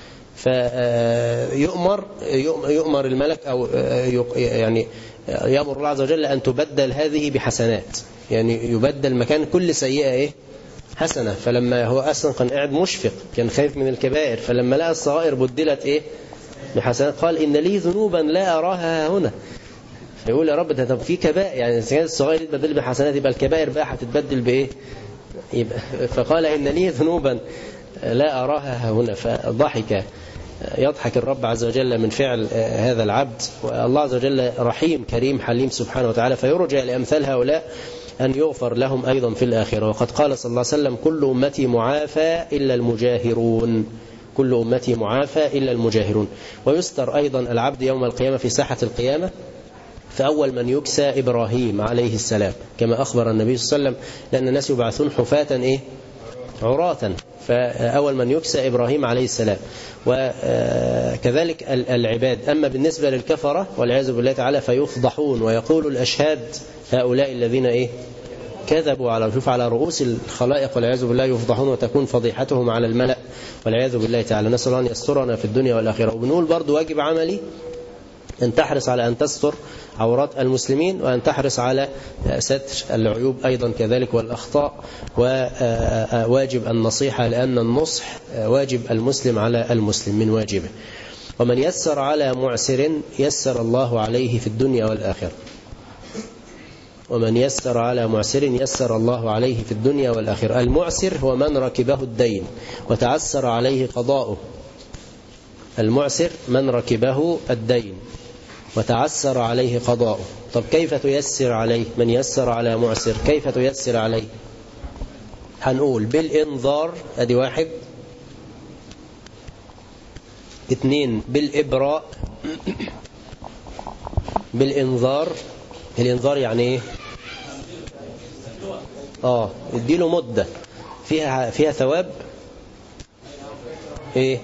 فيؤمر الملك أو يعني يأمر الله عز وجل أن تبدل هذه بحسنات، يعني يبدل مكان كل سيئة حسنة. فلما هو أصلا كان قاعد مشفق كان خايف من الكبائر، فلما لقى الصغائر بدلت بحسنات قال إن لي ذنوبا لا أراها هنا. فيقول يا رب ده طب في كبائر، يعني إذا كانت الصغائر تتبدل بحسنات يبقى الكبائر بقى هتتبدل بإيه؟ فقال إن لي ذنوبا لا أراها هنا. فضحك، يضحك الرب عز وجل من فعل هذا العبد. والله عز وجل رحيم كريم حليم سبحانه وتعالى، فيرجى لأمثال هؤلاء أن يغفر لهم أيضا في الآخرة. وقد قال صلى الله عليه وسلم كل أمتي معافى إلا المجاهرون. كل أمتي معافى إلا المجاهرون. ويستر أيضا العبد يوم القيامة في ساحة القيامة، فأول من يكسى إبراهيم عليه السلام كما أخبر النبي صلى الله عليه وسلم، لأن الناس يبعثون حفاة عراة، فأول من يكسى إبراهيم عليه السلام. وكذلك العباد. أما بالنسبة للكفرة والعياذ بالله تعالى فيفضحون ويقول الأشهاد هؤلاء الذين كذبوا على رؤوس الخلائق والعياذ بالله، يفضحون وتكون فضيحتهم على الملأ والعياذ بالله تعالى. نسأل الله أن يسترنا في الدنيا والآخرة. وبنقول برضو واجب عملي أن تحرص على أن تستر عورات المسلمين، وأن تحرص على ستر العيوب أيضا كذلك والأخطاء، وواجب النصيحة، لأن النصح واجب المسلم على المسلم من واجبه. ومن يسر على معسر يسر الله عليه في الدنيا والآخرة. ومن يسر على معسر يسر الله عليه في الدنيا والآخرة. المعسر هو من ركبه الدين وتعسر عليه قضاؤه. المعسر من ركبه الدين وتعسر عليه قضاؤه. طب كيف تيسر عليه؟ من يسر على معسر كيف تيسر عليه؟ هنقول بالإنذار، أدي واحد. 2 بالإبراء. بالإنذار. الإنذار يعني إيه؟ اديله مدة فيها ثواب. إيه؟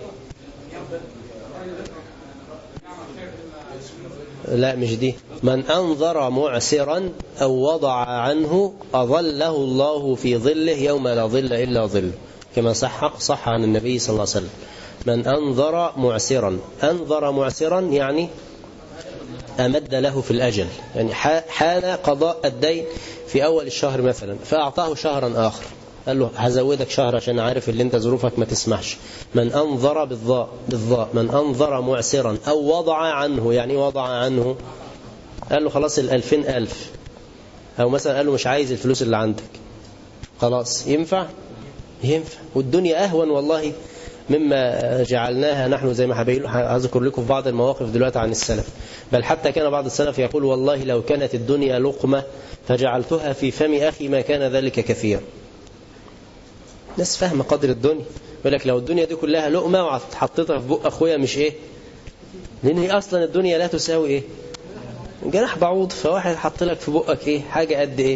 لا مش دي. من أنظر معسرا أو وضع عنه أظله الله في ظله يوم لا ظل إلا ظله، كما صح عن النبي صلى الله عليه وسلم. من أنظر معسرا. أنظر معسرا يعني أمد له في الأجل، يعني حان قضاء الدين في أول الشهر مثلا، فأعطاه شهرا آخر، قال له هزودك شهر عشان عارف اللي انت ظروفك ما تسمحش. من أنظر بالضاء. من أنظر معسرا أو وضع عنه. يعني وضع عنه قال له خلاص 2000 أو مثلا قال له مش عايز الفلوس اللي عندك، خلاص ينفع. والدنيا أهون والله مما جعلناها نحن، زي ما هذكر لكم في بعض المواقف دلوقتي عن السلف. بل حتى كان بعض السلف يقول والله لو كانت الدنيا لقمة فجعلتها في فم أخي ما كان ذلك كثيرا. ناس فاهمة قدر الدنيا، يقول لك لو الدنيا دي كلها لقمة وحطيتها في بق أخويا مش لأن هي أصلا الدنيا لا تساوي جناح بعوض، فواحد حط لك في بقك حاجة قد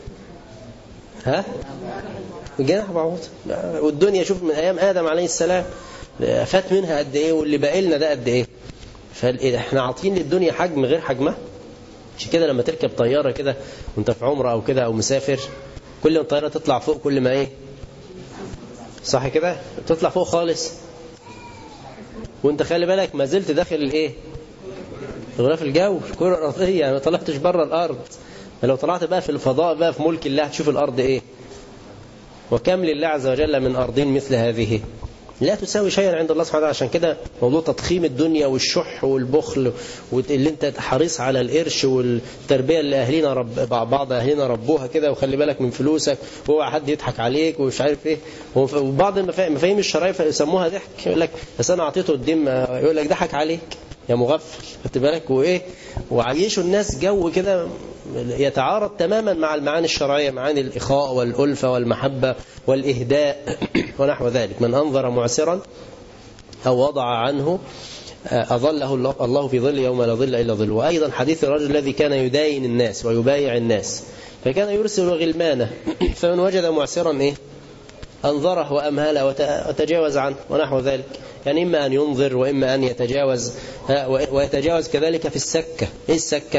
جناح بعوض. والدنيا شوف من أيام آدم عليه السلام فات منها قد واللي باقي لنا ده قد فاحنا عاطين للدنيا حجم غير حجمها. عشان كده لما تركب طيارة كده وانت في عمرة أو كده أو مسافر، كل ما الطيارة تطلع فوق كل ما صح كده تطلع فوق خالص، وانت خلي بالك ما زلت داخل غلاف الجو، الكرة الأرضية، ما طلعتش بره الأرض. لو طلعت بقى في الفضاء بقى في ملك الله هتشوف الأرض وكم لله عز وجل من أرضين مثل هذه لا تساوي شيئا عند الله سبحانه وتعالى. عشان كده موضوع تضخيم الدنيا والشح والبخل واللي انت حريص على القرش والتربية اللي أهلنا بعض أهلنا ربوها كده، وخلي بالك من فلوسك وهو حد يضحك عليك ومش عارف وبعض المفاهيم الشرعية يسموها ضحك. يقول لك بس أنا أعطيته الدم، يقول لك ضحك عليك يا مغفل، خدت بالك وعيشوا الناس جو كده يتعارض تماما مع المعاني الشرعية، معاني الإخاء والألفة والمحبة والإهداء ونحو ذلك. من أنظر معسرا أو وضع عنه أظله الله في ظل يوم لا ظل إلا ظل. وأيضا حديث الرجل الذي كان يداين الناس ويبايع الناس، فكان يرسل غلمانه، فمن وجد معسرا أنظره وأمهله وتجاوز عنه ونحو ذلك. يعني إما أن ينظر وإما أن يتجاوز، ويتجاوز كذلك في السكة. السكة؟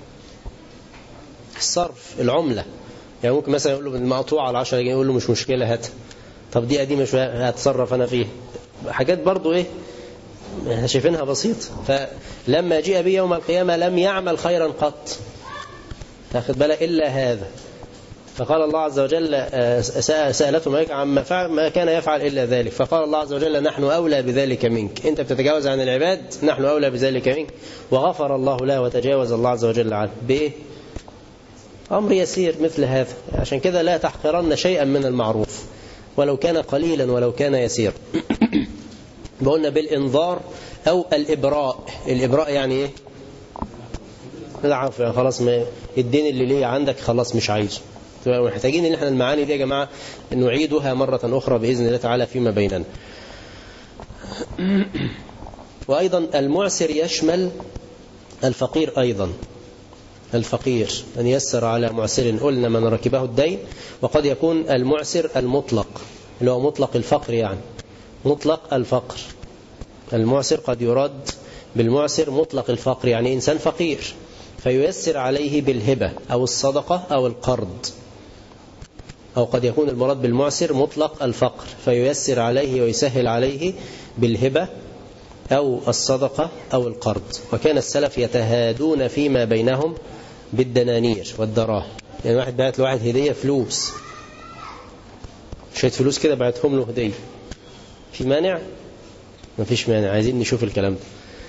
الصرف، العملة. يعني ممكن مثلا يقول له المقطوعة على 10 جنيه، يقول له مش مشكلة هات. طب دي قديمة شوية هتصرف أنا فيه. حاجات برضو احنا شايفينها بسيط. فلما جاء به يوم القيامة لم يعمل خيرا قط، تاخد بالك إلا هذا. فقال الله عز وجل سألته الملائكة عما فعل ما كان يفعل إلا ذلك، فقال الله عز وجل نحن أولى بذلك منك، أنت بتتجاوز عن العباد، نحن أولى بذلك منك. وغفر الله له وتجاوز الله عز وجل عنه أمر يسير مثل هذا. عشان كده لا تحقرن شيئا من المعروف ولو كان قليلا ولو كان يسير. بقولنا بالإنذار أو الإبراء. الإبراء يعني العفو، يعني خلاص الدين اللي ليه عندك خلاص مش عايزه. محتاجين ان احنا المعاني دي يا جماعة نعيدها مرة أخرى بإذن الله تعالى فيما بيننا. وأيضا المعسر يشمل الفقير أيضا. الفقير أن يسر على معسر، قلنا من ركبه الدين. وقد يكون المعسر المطلق اللي هو مطلق الفقر، يعني مطلق الفقر. المعسر قد يراد بالمعسر مطلق الفقر، يعني إنسان فقير فييسر عليه بالهبة أو الصدقة أو القرض. أو قد يكون المراد بالمعسر مطلق الفقر فييسر عليه ويسهل عليه بالهبة أو الصدقة أو القرض. وكان السلف يتهادون فيما بينهم بالدنانير والدراهم. يعني واحد بعت لواحد هدية فلوس، شوية فلوس كده بعتهم له هدية، في مانع؟ ما فيش مانع. عايزين نشوف الكلام ده.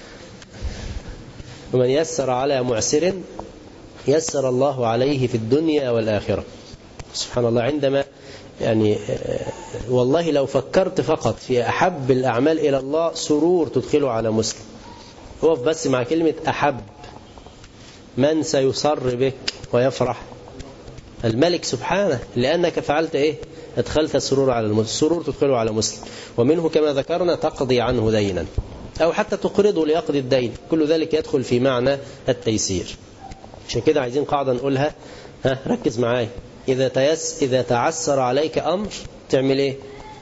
ومن يسر على معسر يسر الله عليه في الدنيا والآخرة. سبحان الله. عندما يعني والله لو فكرت فقط في أحب الأعمال إلى الله سرور تدخله على مسلم، وقف بس مع كلمة أحب. من سيصر بك ويفرح؟ الملك سبحانه، لأنك فعلت إيه؟ ادخلت السرور على المسلم. السرور تدخله على مسلم، ومنه كما ذكرنا تقضي عنه دينا أو حتى تقرضه ليقضي الدين. كل ذلك يدخل في معنى التيسير. عشان كده عايزين قاعدة نقولها، ركز معايا. إذا تعسر عليك أمر تعمل إيه؟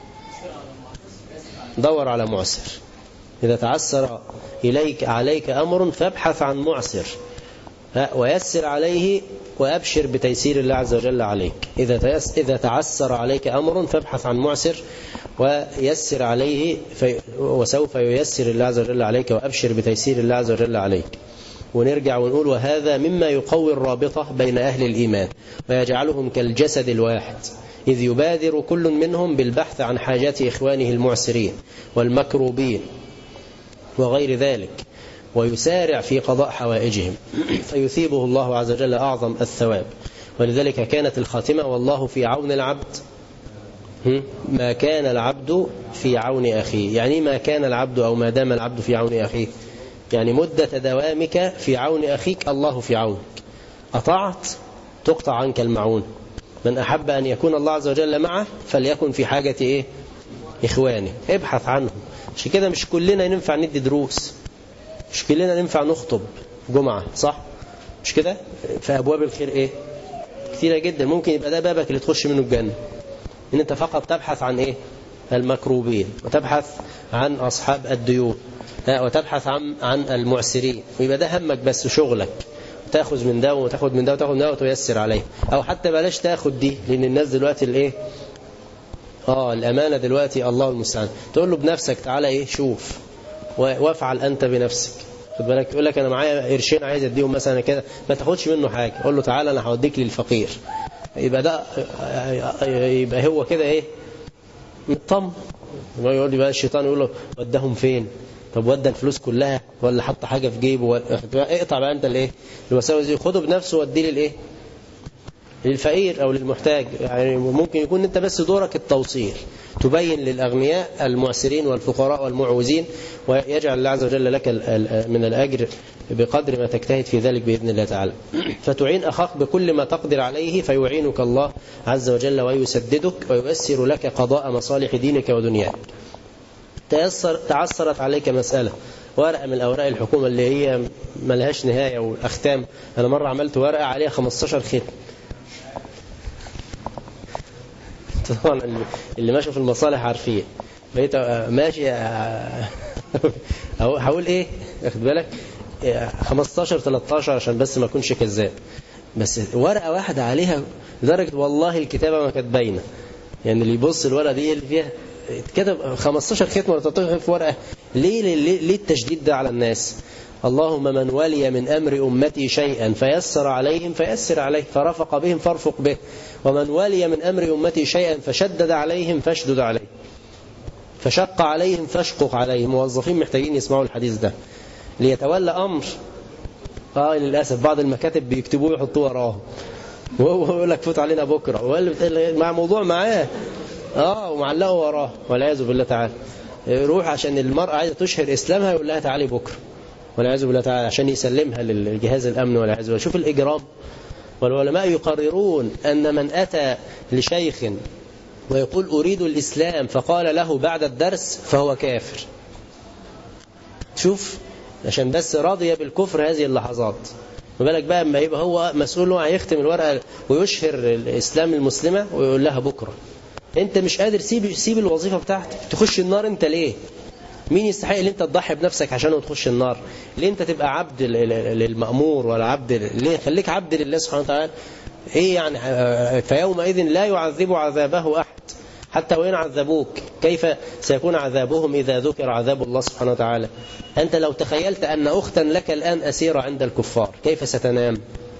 دور على معسر. إذا تعسر عليك أمر فابحث عن معسر ويسر عليه وأبشر بتيسير الله عز وجل عليك. إذا تعسر عليك أمر فابحث عن معسر ويسر عليه وسوف ييسر الله عز وجل عليك وأبشر بتيسير الله عز وجل عليك. ونرجع ونقول وهذا مما يقوي الرابطة بين أهل الإيمان ويجعلهم كالجسد الواحد، إذ يبادر كل منهم بالبحث عن حاجات إخوانه المعسرين والمكروبين وغير ذلك، ويسارع في قضاء حوائجهم فيثيبه الله عز وجل أعظم الثواب. ولذلك كانت الخاتمة والله في عون العبد ما كان العبد في عون أخيه. يعني ما كان العبد أو ما دام العبد في عون أخيه، يعني مدة دوامك في عون أخيك الله في عونك. أطعت تقطع عنك المعون. من أحب أن يكون الله عز وجل معه فليكن في حاجة إيه؟ إخوانه. ابحث عنهم. مش كده مش كلنا ينفع ندي دروس، مش كلنا ينفع نخطب جمعة، صح؟ مش كده؟ فأبواب الخير إيه؟ كثيرة جدا. ممكن يبقى ده بابك اللي تخش منه الجنة، إن أنت فقط تبحث عن إيه؟ المكروبين، وتبحث عن أصحاب الديون، وتبحث عن المعسرين، ويبقى ده همك بس شغلك. تاخذ من ده وتاخذ من ده وتاخذ من ده وتيسر عليه. أو حتى بلاش تاخذ دي، لأن الناس دلوقتي الإيه؟ الأمانة دلوقتي الله المستعان. تقول له بنفسك تعالى إيه شوف وافعل أنت بنفسك. خد بالك. يقول لك أنا معايا قرشين عايز أديهم مثلا كده، ما تاخدش منه حاجة. قول له تعالى أنا هوديك للفقير. يبقى ده يبقى هو كده إيه؟ مطمن. يقول لي بقى الشيطان يقول له ودهم فين؟ طب ودى الفلوس كلها ولا حط حاجة في جيبه؟ اقطع بقى أنت الإيه؟ الوساوس دي. خده بنفسه وديه للإيه؟ للفقير أو للمحتاج. يعني ممكن يكون أنت بس دورك التوصيل، تبين للأغنياء المعسرين والفقراء والمعوزين، ويجعل الله عز وجل لك من الأجر بقدر ما تجتهد في ذلك بإذن الله تعالى. فتعين أخاك بكل ما تقدر عليه فيعينك الله عز وجل ويسددك وييسر لك قضاء مصالح دينك ودنياك. تعثرت عليك مسألة، ورقة من أوراق الحكومة اللي هي ملهاش نهاية والأختام. أنا مرة عملت ورقة عليها 15 ختم. طبعا اللي ماشوا في المصالح عارفين. بقيت ماشي هقول ايه؟ اخد بالك 15 13 عشان بس ما اكونش كذاب. بس ورقه واحده عليها لدرجه والله الكتابه ما كانت باينه. يعني اللي يبص الورقه دي اللي فيها كتب 15 ختم ولا 13 في ورقه. ليه التشديد ده على الناس؟ اللهم من ولي من أمر أمتي شيئا فيسر عليهم فيسر عليه، فرفق بهم فارفق به، ومن ولي من أمر أمتي شيئا فشدد عليهم فاشدد عليه، فشق عليهم فاشقق عليه. موظفين محتاجين يسمعوا الحديث ده. ليتولى أمر للأسف بعض المكاتب بيكتبوه ويحطوه وراه، وهو يقول لك فوت علينا بكرة مع موضوع معاه ومعلقه وراه والعياذ بالله تعالى. يروح عشان المرأة عايزة تشهر إسلامها يقول لها تعالي بكرة والعياذ بالله تعالى عشان يسلمها للجهاز الأمن والعياذ بالله. شوف الإجرام. والعلماء يقررون أن من أتى لشيخ ويقول أريد الإسلام فقال له بعد الدرس فهو كافر. شوف عشان بس راضية بالكفر هذه اللحظات. ما بالك بقى اما يبقى هو مسؤول انه هيختم الورقة ويشهر الإسلام المسلمة ويقول لها بكرة انت مش قادر سيب الوظيفة بتاعتك تخش النار. انت ليه؟ مين يستحق اللي انت تضحي بنفسك عشانه تخش النار؟ ليه انت تبقى عبد للمأمور ولا عبد ليه؟ خليك عبد لله سبحانه وتعالى. ايه يعني؟ فيومئذ لا يعذب عذابه أحد حتى وإن عذبوك كيف سيكون عذابهم إذا ذكر عذاب الله سبحانه وتعالى. أنت لو تخيلت أن أختا لك الآن أسيرة عند الكفار كيف ستنام؟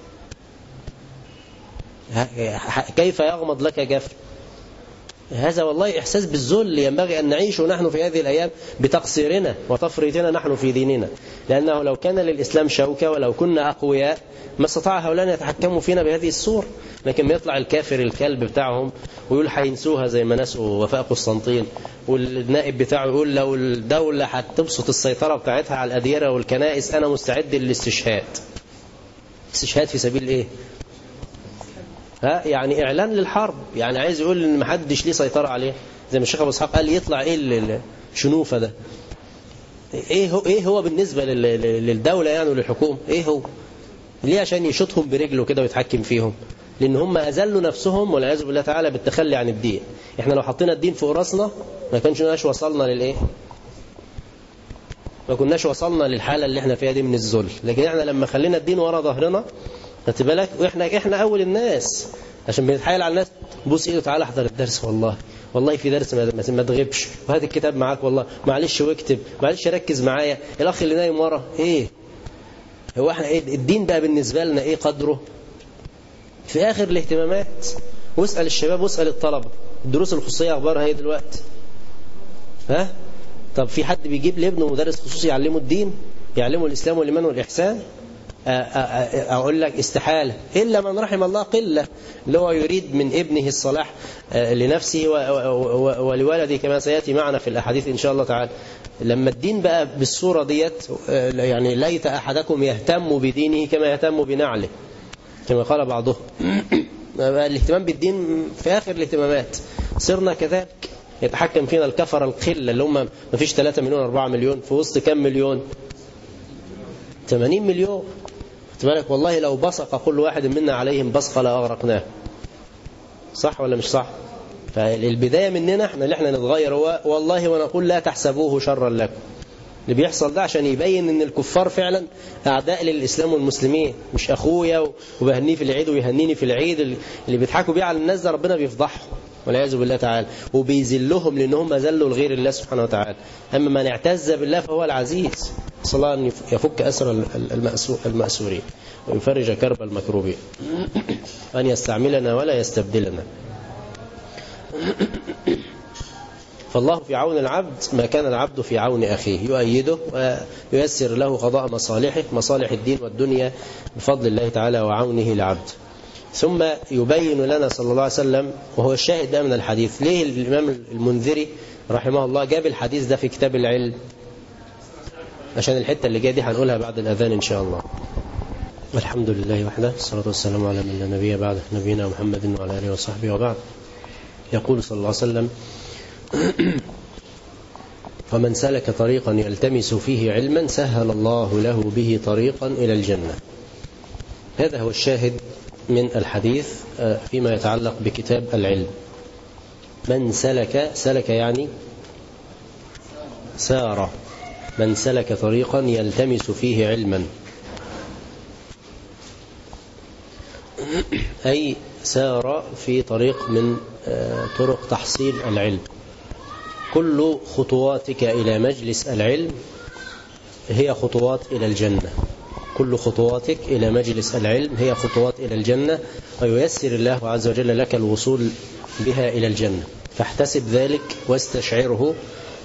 كيف يغمض لك جفن؟ هذا والله إحساس بالذل ينبغي أن نعيش نحن في هذه الأيام بتقصيرنا وتفريطنا نحن في ديننا. لأنه لو كان للإسلام شوكة ولو كنا أقوياء ما استطاع هؤلاء يتحكموا فينا بهذه الصورة. لكن ما يطلع الكافر الكلب بتاعهم ويقول هينسوها زي ما نسوا وفاء قسطنطين، والنائب بتاعه يقول لو الدولة هتبسط السيطرة بتاعتها على الأديرة والكنائس أنا مستعد للاستشهاد. استشهاد في سبيل إيه؟ يعني إعلان للحرب، يعني عايز يقول إن محدش ليه سيطرة عليه. زي ما الشيخ أبو إسحاق قال يطلع إيه الشنوفة ده؟ إيه هو بالنسبة للدولة يعني وللحكومة؟ إيه هو؟ ليه؟ عشان يشوطهم برجله كده ويتحكم فيهم، لأن هم أذلوا نفسهم والعياذ بالله تعالى بالتخلي عن الدين. إحنا لو حطينا الدين فوق راسنا ما كناش وصلنا للإيه؟ ما كناش وصلنا للحالة اللي إحنا فيها دي من الذل. لكن إحنا لما خلينا الدين ورا ظهرنا خدت بالك، واحنا اول الناس عشان بنتحايل على الناس. بص ايده تعالى احضر الدرس، والله في درس ما تغيبش، وهات الكتاب معاك، والله معلش واكتب، معلش ركز معايا. الاخ اللي نايم ورا ايه هو؟ احنا ايه الدين بقى بالنسبه لنا؟ ايه قدره في اخر الاهتمامات؟ واسال الشباب واسال الطلبه الدروس الخصوصيه اخبارها ايه دلوقتي؟ طب في حد بيجيب لابنه مدرس خصوصي يعلمه الدين، يعلمه الاسلام والايمان والاحسان؟ أقول لك استحالة، إلا من رحم الله قلة، اللي هو يريد من ابنه الصلاح لنفسه ولولده كما سيأتي معنا في الأحاديث إن شاء الله تعالى. لما الدين بقى بالصورة ديت يعني ليت أحدكم يهتم بدينه كما يهتم بنعله كما قال بعضهم. الاهتمام بالدين في آخر الاهتمامات. صرنا كذلك، يتحكم فينا الكفر القلة اللي هم ما فيش 3 مليون 4 مليون في وسط كم مليون؟ 80 مليون. بالك والله لو بصق كل واحد منا عليهم بصقة لأغرقناه. صح ولا مش صح؟ فالبداية مننا احنا اللي احنا نتغير. والله ونقول لا تحسبوه شرا لكم. اللي بيحصل ده عشان يبين ان الكفار فعلا اعداء للاسلام والمسلمين، مش اخويا وبهنيه في العيد ويهنيني في العيد. اللي بيضحكوا بيه على الناس ده ربنا بيفضحهم والعياذ بالله تعالى، وبيذلهم لانهم ذلوا لغير الله سبحانه وتعالى. اما من اعتز بالله فهو العزيز. صلى الله ان يفك اسر المأسورين ويفرج كرب المكروبين، ان يستعملنا ولا يستبدلنا. فالله في عون العبد ما كان العبد في عون أخيه، يؤيده وييسر له قضاء مصالح الدين والدنيا بفضل الله تعالى وعونه لعبد. ثم يبين لنا صلى الله عليه وسلم، وهو الشاهد ده من الحديث. ليه الإمام المنذري رحمه الله جاب الحديث ده في كتاب العلم؟ عشان الحتة اللي جاية دي هنقولها بعد الأذان إن شاء الله. والحمد لله وحده، الصلاة والسلام على من لا نبي بعده، نبينا محمد وعلى آله وصحبه وبعد. يقول صلى الله عليه وسلم: فمن سلك طريقا يلتمس فيه علما سهل الله له به طريقا إلى الجنة. هذا هو الشاهد من الحديث فيما يتعلق بكتاب العلم. من سلك يعني سار، من سلك طريقا يلتمس فيه علما، أي سار في طريق من طرق تحصيل العلم. كل خطواتك إلى مجلس العلم هي خطوات إلى الجنة. كل خطواتك إلى مجلس العلم هي خطوات إلى الجنة، وييسر الله عز وجل لك الوصول بها إلى الجنة. فاحتسب ذلك واستشعره،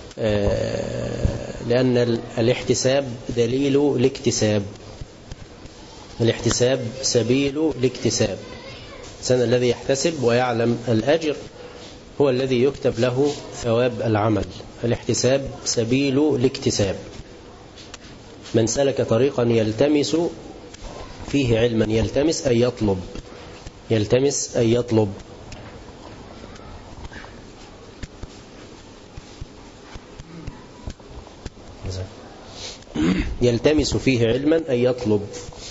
لأن الاحتساب دليل الاكتساب. الاحتساب سبيل الاكتساب. الإنسان الذي يحتسب ويعلم الأجر هو الذي يكتب له ثواب العمل. الاحتساب سبيل الاكتساب. من سلك طريقا يلتمس فيه علما، يلتمس أي يطلب، يلتمس أي يطلب. يلتمس فيه علما أي يطلب.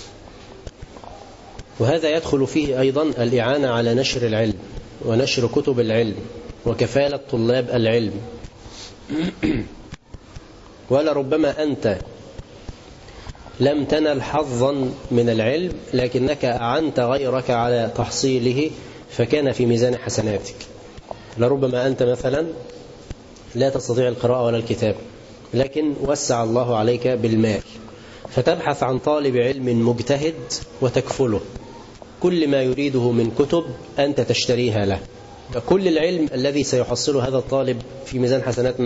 وهذا يدخل فيه أيضا الإعانة على نشر العلم ونشر كتب العلم وكفالة طلاب العلم. ولربما أنت لم تنل حظا من العلم لكنك أعنت غيرك على تحصيله فكان في ميزان حسناتك. لربما أنت مثلا لا تستطيع القراءة ولا الكتاب لكن وسع الله عليك بالمال فتبحث عن طالب علم مجتهد وتكفله كل ما يريده من كتب أنت تشتريها له. كل العلم الذي سيحصله هذا الطالب في ميزان حسنات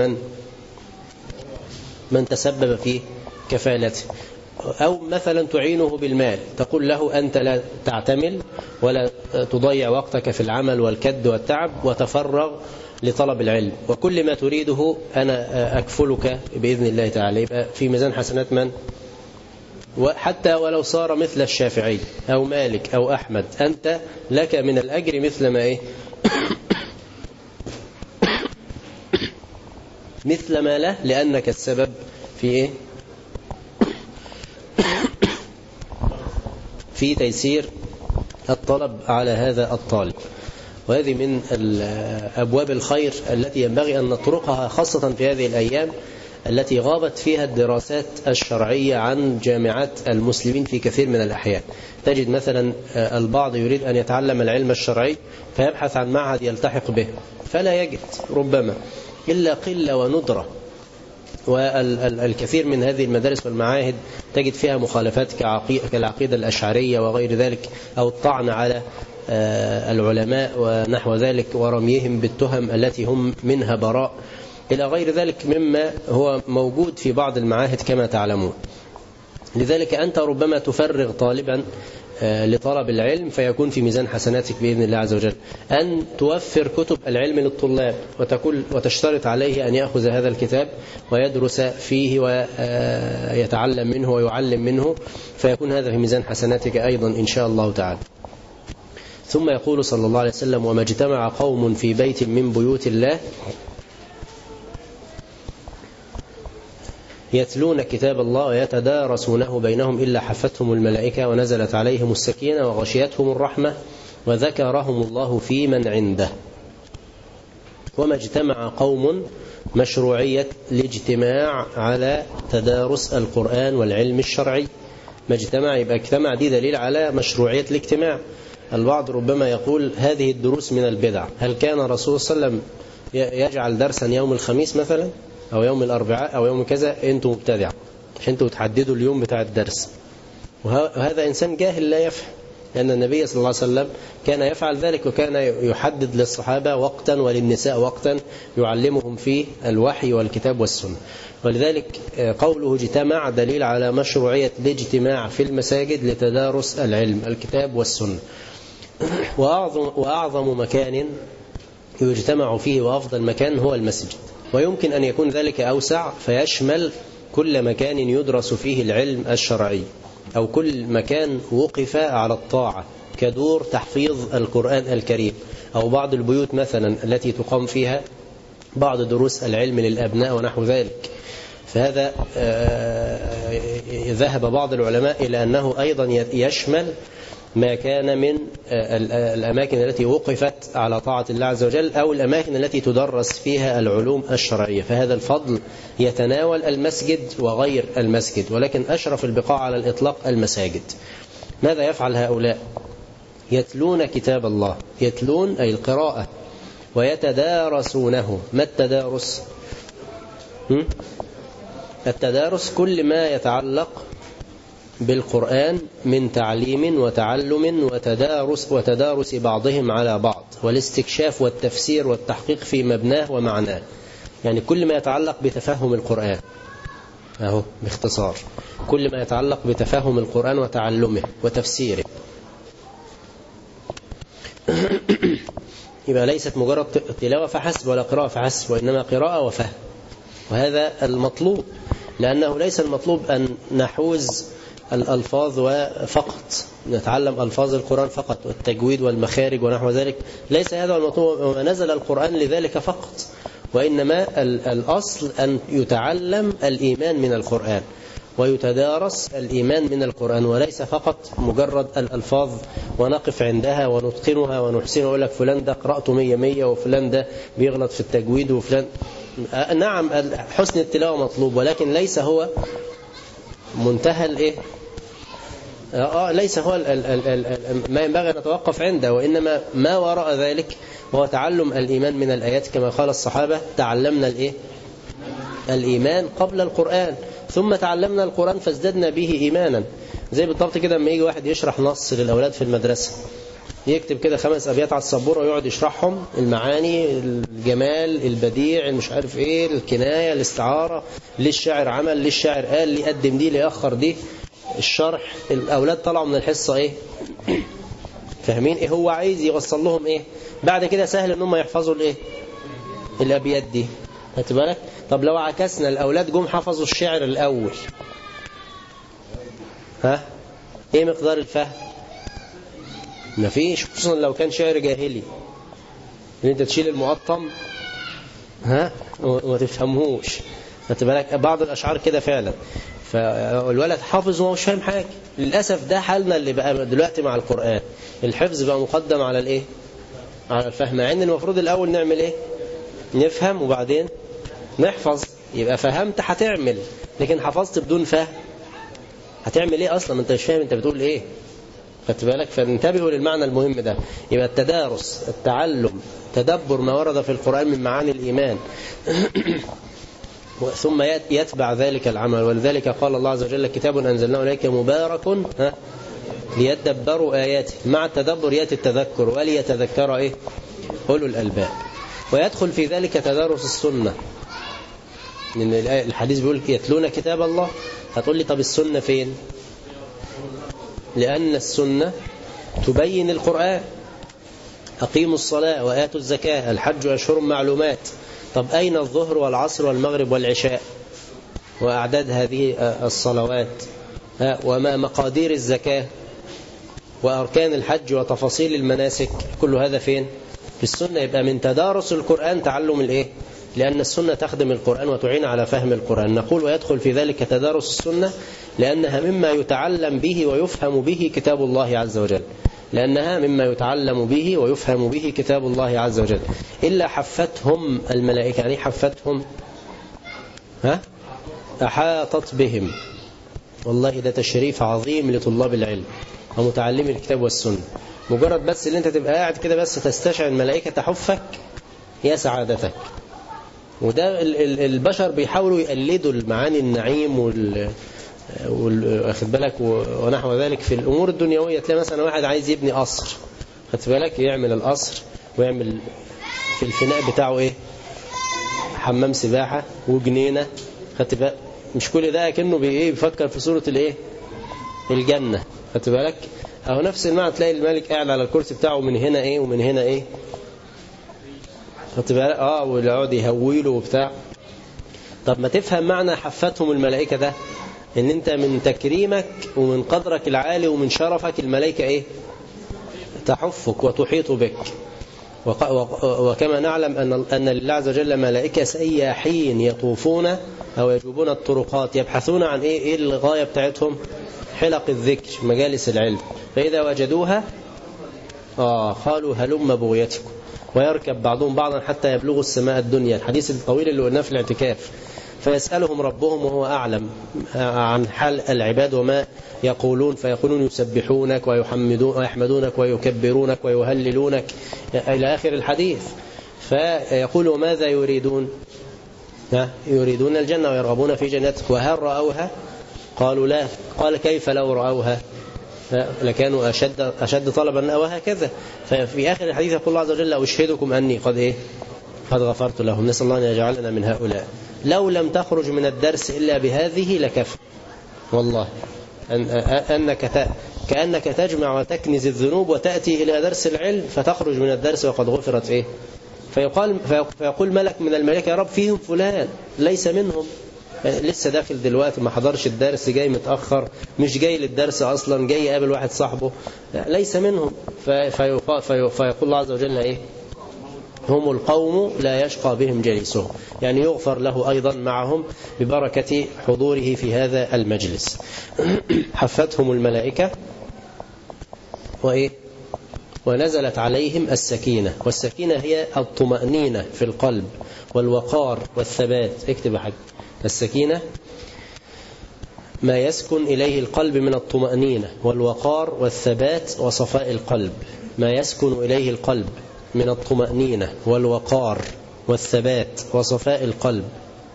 من تسبب في كفالته. أو مثلا تعينه بالمال تقول له أنت لا تعتمل ولا تضيع وقتك في العمل والكد والتعب وتفرغ لطلب العلم وكل ما تريده أنا أكفلك بإذن الله تعالى. يبقى في ميزان حسنات من؟ وحتى ولو صار مثل الشافعي أو مالك أو أحمد أنت لك من الأجر مثل ما إيه؟ مثل ما له لأنك السبب في إيه؟ في تيسير الطلب على هذا الطالب. وهذه من أبواب الخير التي ينبغي أن نطرقها خاصة في هذه الأيام التي غابت فيها الدراسات الشرعية عن جامعات المسلمين في كثير من الأحيان. تجد مثلا البعض يريد أن يتعلم العلم الشرعي فيبحث عن معهد يلتحق به فلا يجد ربما إلا قلة وندرة. والكثير من هذه المدارس والمعاهد تجد فيها مخالفات كالعقيدة الأشعرية وغير ذلك أو الطعن على العلماء ونحو ذلك ورميهم بالتهم التي هم منها براء إلى غير ذلك مما هو موجود في بعض المعاهد كما تعلمون. لذلك أنت ربما تفرغ طالبا لطلب العلم فيكون في ميزان حسناتك بإذن الله عز وجل. أن توفر كتب العلم للطلاب وتشترط عليه أن يأخذ هذا الكتاب ويدرس فيه ويتعلم منه ويعلم منه فيكون هذا في ميزان حسناتك أيضا إن شاء الله تعالى. ثم يقول صلى الله عليه وسلم وما اجتمع قوم في بيت من بيوت الله يتلون كتاب الله ويتدارسونه بينهم إلا حفتهم الملائكة ونزلت عليهم السكينة وغشيتهم الرحمة وذكرهم الله في من عنده. وما اجتمع قوم مشروعية الاجتماع على تدارس القرآن والعلم الشرعي. ما اجتمع يبقى اجتمع دي دليل على مشروعية الاجتماع. البعض ربما يقول هذه الدروس من البدع. هل كان رسول صلى الله عليه وسلم يجعل درسا يوم الخميس مثلا أو يوم الأربعاء أو يوم كذا؟ أنتم مبتدع أنتم تحددوا اليوم بتاع الدرس. وهذا إنسان جاهل لا يفهم لأن النبي صلى الله عليه وسلم كان يفعل ذلك وكان يحدد للصحابة وقتا وللنساء وقتا يعلمهم فيه الوحي والكتاب والسنة. ولذلك قوله اجتمع دليل على مشروعية الاجتماع في المساجد لتدارس العلم الكتاب والسنة. وأعظم مكان يجتمع فيه وأفضل مكان هو المسجد. ويمكن أن يكون ذلك أوسع فيشمل كل مكان يدرس فيه العلم الشرعي أو كل مكان وقف على الطاعة كدور تحفيظ القرآن الكريم أو بعض البيوت مثلا التي تقام فيها بعض دروس العلم للأبناء ونحو ذلك. فهذا ذهب بعض العلماء إلى أنه أيضا يشمل ما كان من الأماكن التي وقفت على طاعة الله عز وجل أو الأماكن التي تدرس فيها العلوم الشرعية. فهذا الفضل يتناول المسجد وغير المسجد ولكن أشرف البقاع على الإطلاق المساجد. ماذا يفعل هؤلاء؟ يتلون كتاب الله. يتلون أي القراءة ويتدارسونه. ما التدارس؟ التدارس كل ما يتعلق بالقرآن من تعليم وتعلم وتدارس بعضهم على بعض والاستكشاف والتفسير والتحقيق في مبناه ومعناه. يعني كل ما يتعلق بتفهم القرآن أهو باختصار كل ما يتعلق بتفهم القرآن وتعلمه وتفسيره. يبقى ليست مجرد تلاوة فحسب ولا قراءة فحسب وإنما قراءة وفهم. وهذا المطلوب لأنه ليس المطلوب أن نحوز الألفاظ فقط نتعلم ألفاظ القرآن فقط والتجويد والمخارج ونحو ذلك. ليس هذا المطلوب وما نزل القرآن لذلك فقط وإنما الأصل أن يتعلم الإيمان من القرآن ويتدارس الإيمان من القرآن، وليس فقط مجرد الألفاظ ونقف عندها ونتقنها ونحسن ويقول لك فلان ده قرأته 100 وفلان ده بيغلط في التجويد وفلان. نعم حسن التلاوة مطلوب، ولكن ليس هو منتهى الايه، ليس هو ما ينبغي أن نتوقف عنده، وإنما ما وراء ذلك هو تعلم الإيمان من الآيات، كما قال الصحابة تعلمنا الايه الإيمان قبل القرآن، ثم تعلمنا القرآن فازددنا به إيمانا. زي بالضبط كده لما يجي واحد يشرح نص للأولاد في المدرسة، يكتب كده 5 أبيات على السبورة ويقعد يشرحهم، المعاني، الجمال، البديع، مش عارف ايه، الكناية، الاستعارة، ليه الشاعر عمل، ليه الشاعر قال، ليه قدم دي، ليه أخر دي، الشرح. الأولاد طلعوا من الحصة ايه فاهمين ايه هو عايز يوصل لهم ايه. بعد كده سهل انهم يحفظوا الايه الأبيات دي، خدت بالك. طب لو عكسنا، الأولاد جم حفظوا الشعر الأول، ايه مقدار الفهم؟ مفيش، خصوصا لو كان شعر جاهلي، ان انت تشيل المقطم وما تفهمهوش، خدت بالك. بعض الأشعار كده فعلا، فالولد حافظ وهو مش فاهم حاجة. للأسف ده حالنا اللي بقى دلوقتي مع القرآن، الحفظ بقى مقدم على الايه على الفهم، مع ان المفروض الأول نعمل ايه نفهم وبعدين نحفظ. يبقى فهمت هتعمل، لكن حفظت بدون فهم هتعمل ايه اصلا؟ انت مش فاهم انت بتقول ايه، خدت بالك. فانتبهوا للمعنى المهم ده. يبقى التدارس، التعلم، تدبر ما ورد في القرآن من معاني الإيمان ثم يتبع ذلك العمل. ولذلك قال الله عز وجل كتاب أنزلناه إليك مبارك ليدبروا آياته. مع التدبر يأتي التذكر، وليتذكر ايه أولو الألباب. ويدخل في ذلك تدارس السنة، لأن الحديث بيقول يتلون كتاب الله. هتقول لي طب السنة فين؟ لأن السنة تبين القرآن. أقيموا الصلاة وآتوا الزكاة، الحج أشهر معلومات. طب أين الظهر والعصر والمغرب والعشاء وأعداد هذه الصلوات، وما مقادير الزكاة وأركان الحج وتفاصيل المناسك؟ كل هذا فين؟ في السنة. يبقى من تدارس القرآن تعلم الإيه؟ لأن السنة تخدم القرآن وتعين على فهم القرآن. نقول ويدخل في ذلك تدارس السنة لأنها مما يتعلم به ويفهم به كتاب الله عز وجل، لأنها مما يتعلم به ويفهم به كتاب الله عز وجل. إلا حفتهم الملائكة. يعني حفتهم أحاطت بهم. والله ده تشريف عظيم لطلاب العلم ومتعلمي الكتاب والسنة. مجرد بس اللي انت تبقى قاعد كده بس تستشعر الملائكة تحفك يا سعادتك. وده البشر بيحاولوا يقلدوا المعاني النعيم واخد بالك ونحو ذلك في الأمور الدنيوية. تلاقي مثلا واحد عايز يبني قصر، خدت بالك، يعمل القصر ويعمل في الفناء بتاعه ايه حمام سباحة وجنينة، خدت بالك. مش كل ده كأنه بيفكر في صورة الايه الجنة، خدت بالك. أو نفس المعنى تلاقي الملك قاعد على الكرسي بتاعه من هنا ايه ومن هنا ايه، خدت بالك. ويقعد يهويله وبتاع. طب ما تفهم معنى حفتهم الملائكة ده، ان انت من تكريمك ومن قدرك العالي ومن شرفك الملائكة ايه تحفك وتحيط بك. وكما نعلم أن لله عز وجل ملائكة سياحين يطوفون أو يجوبون الطرقات يبحثون عن ايه الغاية بتاعتهم؟ حلق الذكر، مجالس العلم. فإذا وجدوها قالوا هلم بغيتكم، ويركب بعضهم بعضا حتى يبلغوا السماء الدنيا. الحديث الطويل اللي قلناه في الاعتكاف. فيسألهم ربهم وهو أعلم عن حال العباد وما يقولون، فيقولون يسبحونك ويحمدونك ويكبرونك ويهللونك إلى آخر الحديث. فيقولوا ماذا يريدون؟ يريدون الجنة ويرغبون في جنتك. وهل رأوها؟ قالوا لا. قال كيف لو رأوها؟ لكانوا أشد طلبا أو هكذا. ففي آخر الحديث يقول الله عز وجل أشهدكم أني قد غفرت لهم. نسأل الله أن يجعلنا من هؤلاء. لو لم تخرج من الدرس إلا بهذه لكفى والله. كأنك تجمع وتكنز الذنوب وتأتي إلى درس العلم فتخرج من الدرس وقد غفرت إيه. فيقول ملك من الملائكة يا رب فيهم فلان ليس منهم، لسه داخل دلوقتي ما حضرش الدرس، جاي متأخر، مش جاي للدرس أصلا، جاي يقابل واحد صاحبه، ليس منهم. فيقول الله عز وجل إيه هم القوم لا يشقى بهم جليسهم، يعني يغفر له أيضا معهم ببركة حضوره في هذا المجلس. حفتهم الملائكة ونزلت عليهم السكينة، والسكينة هي الطمأنينة في القلب والوقار والثبات. اكتب حاجة. السكينة ما يسكن إليه القلب من الطمأنينة والوقار والثبات وصفاء القلب، ما يسكن إليه القلب من الطمأنينة والوقار والثبات وصفاء القلب.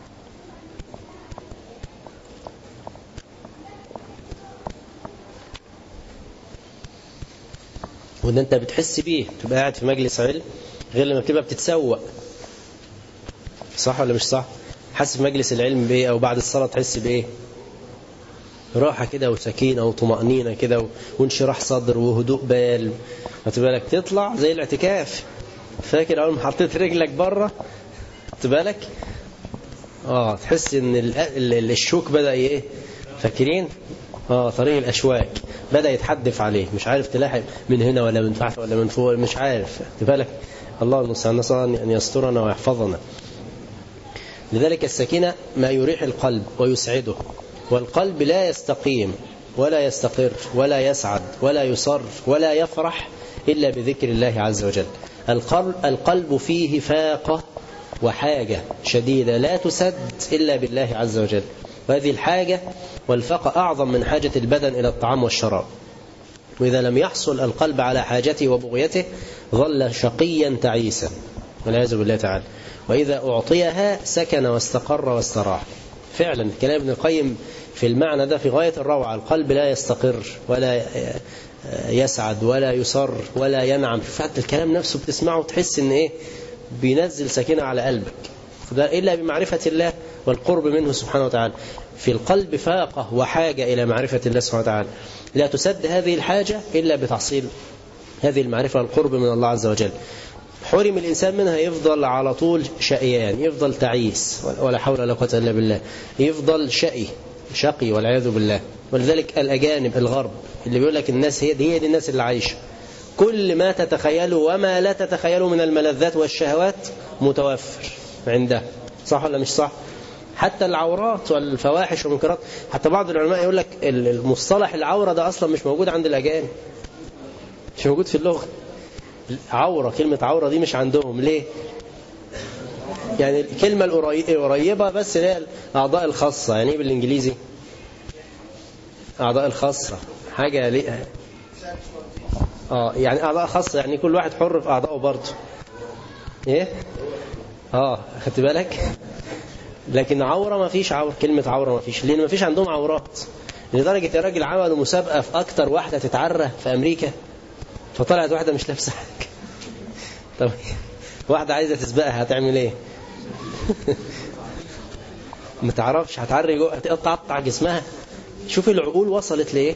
وده انت بتحس بيه تبقى قاعد في مجلس علم غير لما بتبقى بتتسوق، صح ولا مش صح؟ حاسس في مجلس العلم بايه؟ او بعد الصلاة تحس بايه؟ راحة كده وسكينة وطمأنينة كده وانشراح صدر وهدوء بال. هتبالك تطلع زي الاعتكاف، فاكر اول ما حطيت رجلك بره هتبالك تحس ان الشوك بدأ ايه؟ فاكرين؟ طريق الأشواك بدأ يتحدف عليه، مش عارف تلاحق من هنا ولا من تحت ولا من فوق، مش عارف. تبالك الله المستعان، نسأل أن يسترنا ويحفظنا. لذلك السكينة ما يريح القلب ويسعده، والقلب لا يستقيم ولا يستقر ولا يسعد ولا يصر ولا يفرح إلا بذكر الله عز وجل. القلب فيه فاقة وحاجة شديدة لا تسد إلا بالله عز وجل، وهذه الحاجة والفاقة أعظم من حاجة البدن إلى الطعام والشراب. وإذا لم يحصل القلب على حاجته وبغيته ظل شقيا تعيسا والعياذ بالله تعالى، وإذا أعطيها سكن واستقر واستراح. فعلا كلام ابن القيم في المعنى ده في غاية الروعة. القلب لا يستقر ولا يسعد ولا يصر ولا ينعم. حتى الكلام نفسه بتسمعه تحس ان بينزل سكينة على قلبك، فده إلا بمعرفة الله والقرب منه سبحانه وتعالى. في القلب فاقة وحاجة إلى معرفة الله سبحانه وتعالى، لا تسد هذه الحاجة إلا بتحصيل هذه المعرفة والقرب من الله عز وجل. حرم الإنسان منها يفضل على طول شقيان، يفضل تعيس ولا حول ولا قوة إلا بالله، يفضل شقي والعياذ بالله. ولذلك الأجانب الغرب اللي بيقول لك الناس هي دي الناس اللي عايشة، كل ما تتخيلوا وما لا تتخيلوا من الملذات والشهوات متوفر عنده، صح ولا مش صح؟ حتى العورات والفواحش والمنكرات. حتى بعض العلماء يقول لك المصطلح العورة ده أصلا مش موجود عند الأجانب، مش موجود في اللغة. عورة، كلمة عورة دي مش عندهم. ليه؟ يعني الكلمة القريبة بس هي الأعضاء الخاصة. يعني ايه بالإنجليزي أعضاء الخاصة؟ حاجة ليه يعني أعضاء خاصة، يعني كل واحد حر في أعضائه برضه. ايه خدت بالك؟ لكن عورة ما فيش. كلمة عورة ما فيش، لأن ما فيش عندهم عورات. لدرجة يا راجل عملوا مسابقة في أكتر واحدة تتعرى في أمريكا، فطلعت واحدة مش لابسة حاجة. طب واحدة عايزة تسبقها هتعمل ايه؟ ما تعرفش، هتعري جوه، هتقطع جسمها. شوف العقول وصلت ليه.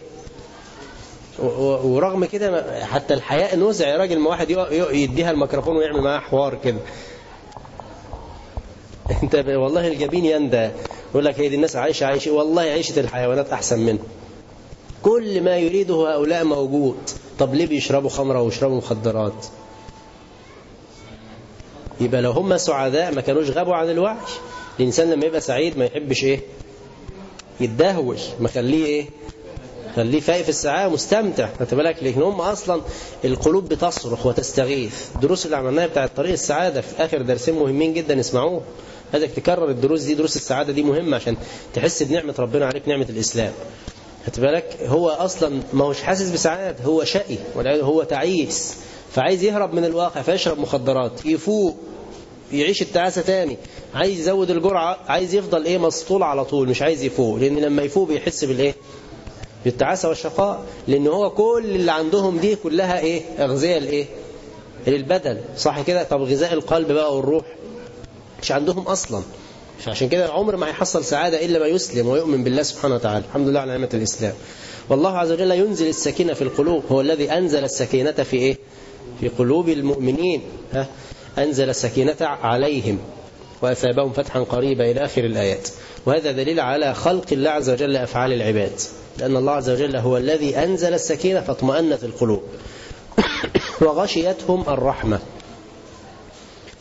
ورغم كده حتى الحياء نزع يا راجل، ما واحد يديها الميكروفون ويعمل معاها حوار كده. انت والله الجبين يندى يقول لك هي دي الناس عايشة والله عيشة الحيوانات أحسن منه. كل ما يريده هؤلاء موجود. طب ليه بيشربوا خمرة ويشربوا مخدرات؟ يبقى لو هم سعداء ما كانوش غابوا عن الوعي. الإنسان لما يبقى سعيد ما يحبش يتدهول، ما خليه خليه فايق في السعادة مستمتع. فتبالك لكن هم أصلا القلوب بتصرخ وتستغيث. الدروس اللي عملناها بتاعت طريق السعادة في آخر درسين مهمين جدا اسمعوه. هذا تكرر الدروس دي، دروس السعادة دي مهمة عشان تحس بنعمة ربنا عليك، نعمة الإسلام. هتبالك هو أصلا ما هوش حاسس بسعادة، هو شقي هو تعيس، فعايز يهرب من الواقع فيشرب مخدرات، يفوق يعيش التعاسة تاني، عايز يزود الجرعة، عايز يفضل مسطول على طول، مش عايز يفوق. لأن لما يفوق بيحس بالتعاسة والشقاء، لأن هو كل اللي عندهم دي كلها أغذية للبدن، صح كده؟ طب غذاء القلب بقى والروح مش عندهم أصلا. عشان كده عمر ما هيحصل سعادة إلا ما يسلم ويؤمن بالله سبحانه وتعالى. الحمد لله على نعمة الإسلام. والله عز وجل ينزل السكينة في القلوب، هو الذي أنزل السكينة في قلوب المؤمنين. أنزل السكينة عليهم وأثابهم فتحا قريبا إلى آخر الآيات. وهذا دليل على خلق الله عز وجل أفعال العباد، لأن الله عز وجل هو الذي أنزل السكينة فاطمأنت القلوب وغشيتهم الرحمة.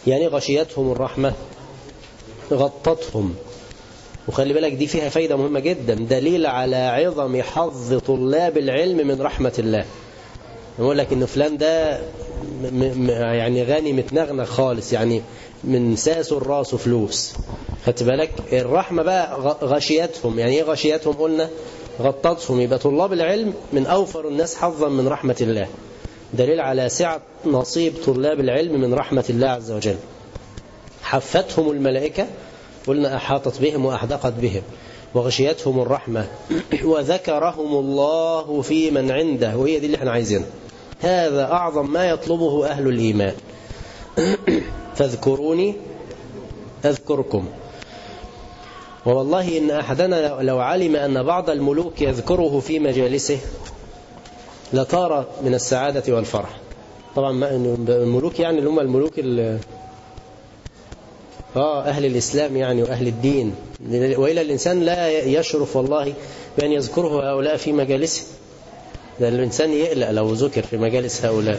يعني غشيتهم الرحمة غطتهم. وخلي بالك دي فيها فايدة مهمة جدا، دليل على عظم حظ طلاب العلم من رحمة الله. يقول لك إن فلان ده يعني غني متنغنى خالص، يعني من ساسه الراس فلوس. خدت بالك الرحمة بقى غشيتهم، يعني ايه غشيتهم؟ قلنا غطتهم. يبقى طلاب العلم من أوفر الناس حظا من رحمة الله، دليل على سعة نصيب طلاب العلم من رحمة الله عز وجل. حفتهم الملائكة، قلنا أحاطت بهم وأحدقت بهم. وغشيتهم الرحمة وذكرهم الله في من عنده، وهي دي اللي احنا عايزينها. هذا أعظم ما يطلبه أهل الإيمان. فاذكروني أذكركم. والله إن أحدنا لو علم أن بعض الملوك يذكره في مجالسه لطار من السعادة والفرح. طبعا الملوك يعني اللي هم الملوك أهل الإسلام يعني وأهل الدين. وإلى الإنسان لا يشرف والله بأن يذكره هؤلاء في مجالسه. ده الإنسان يقلق لو ذكر في مجالس هؤلاء.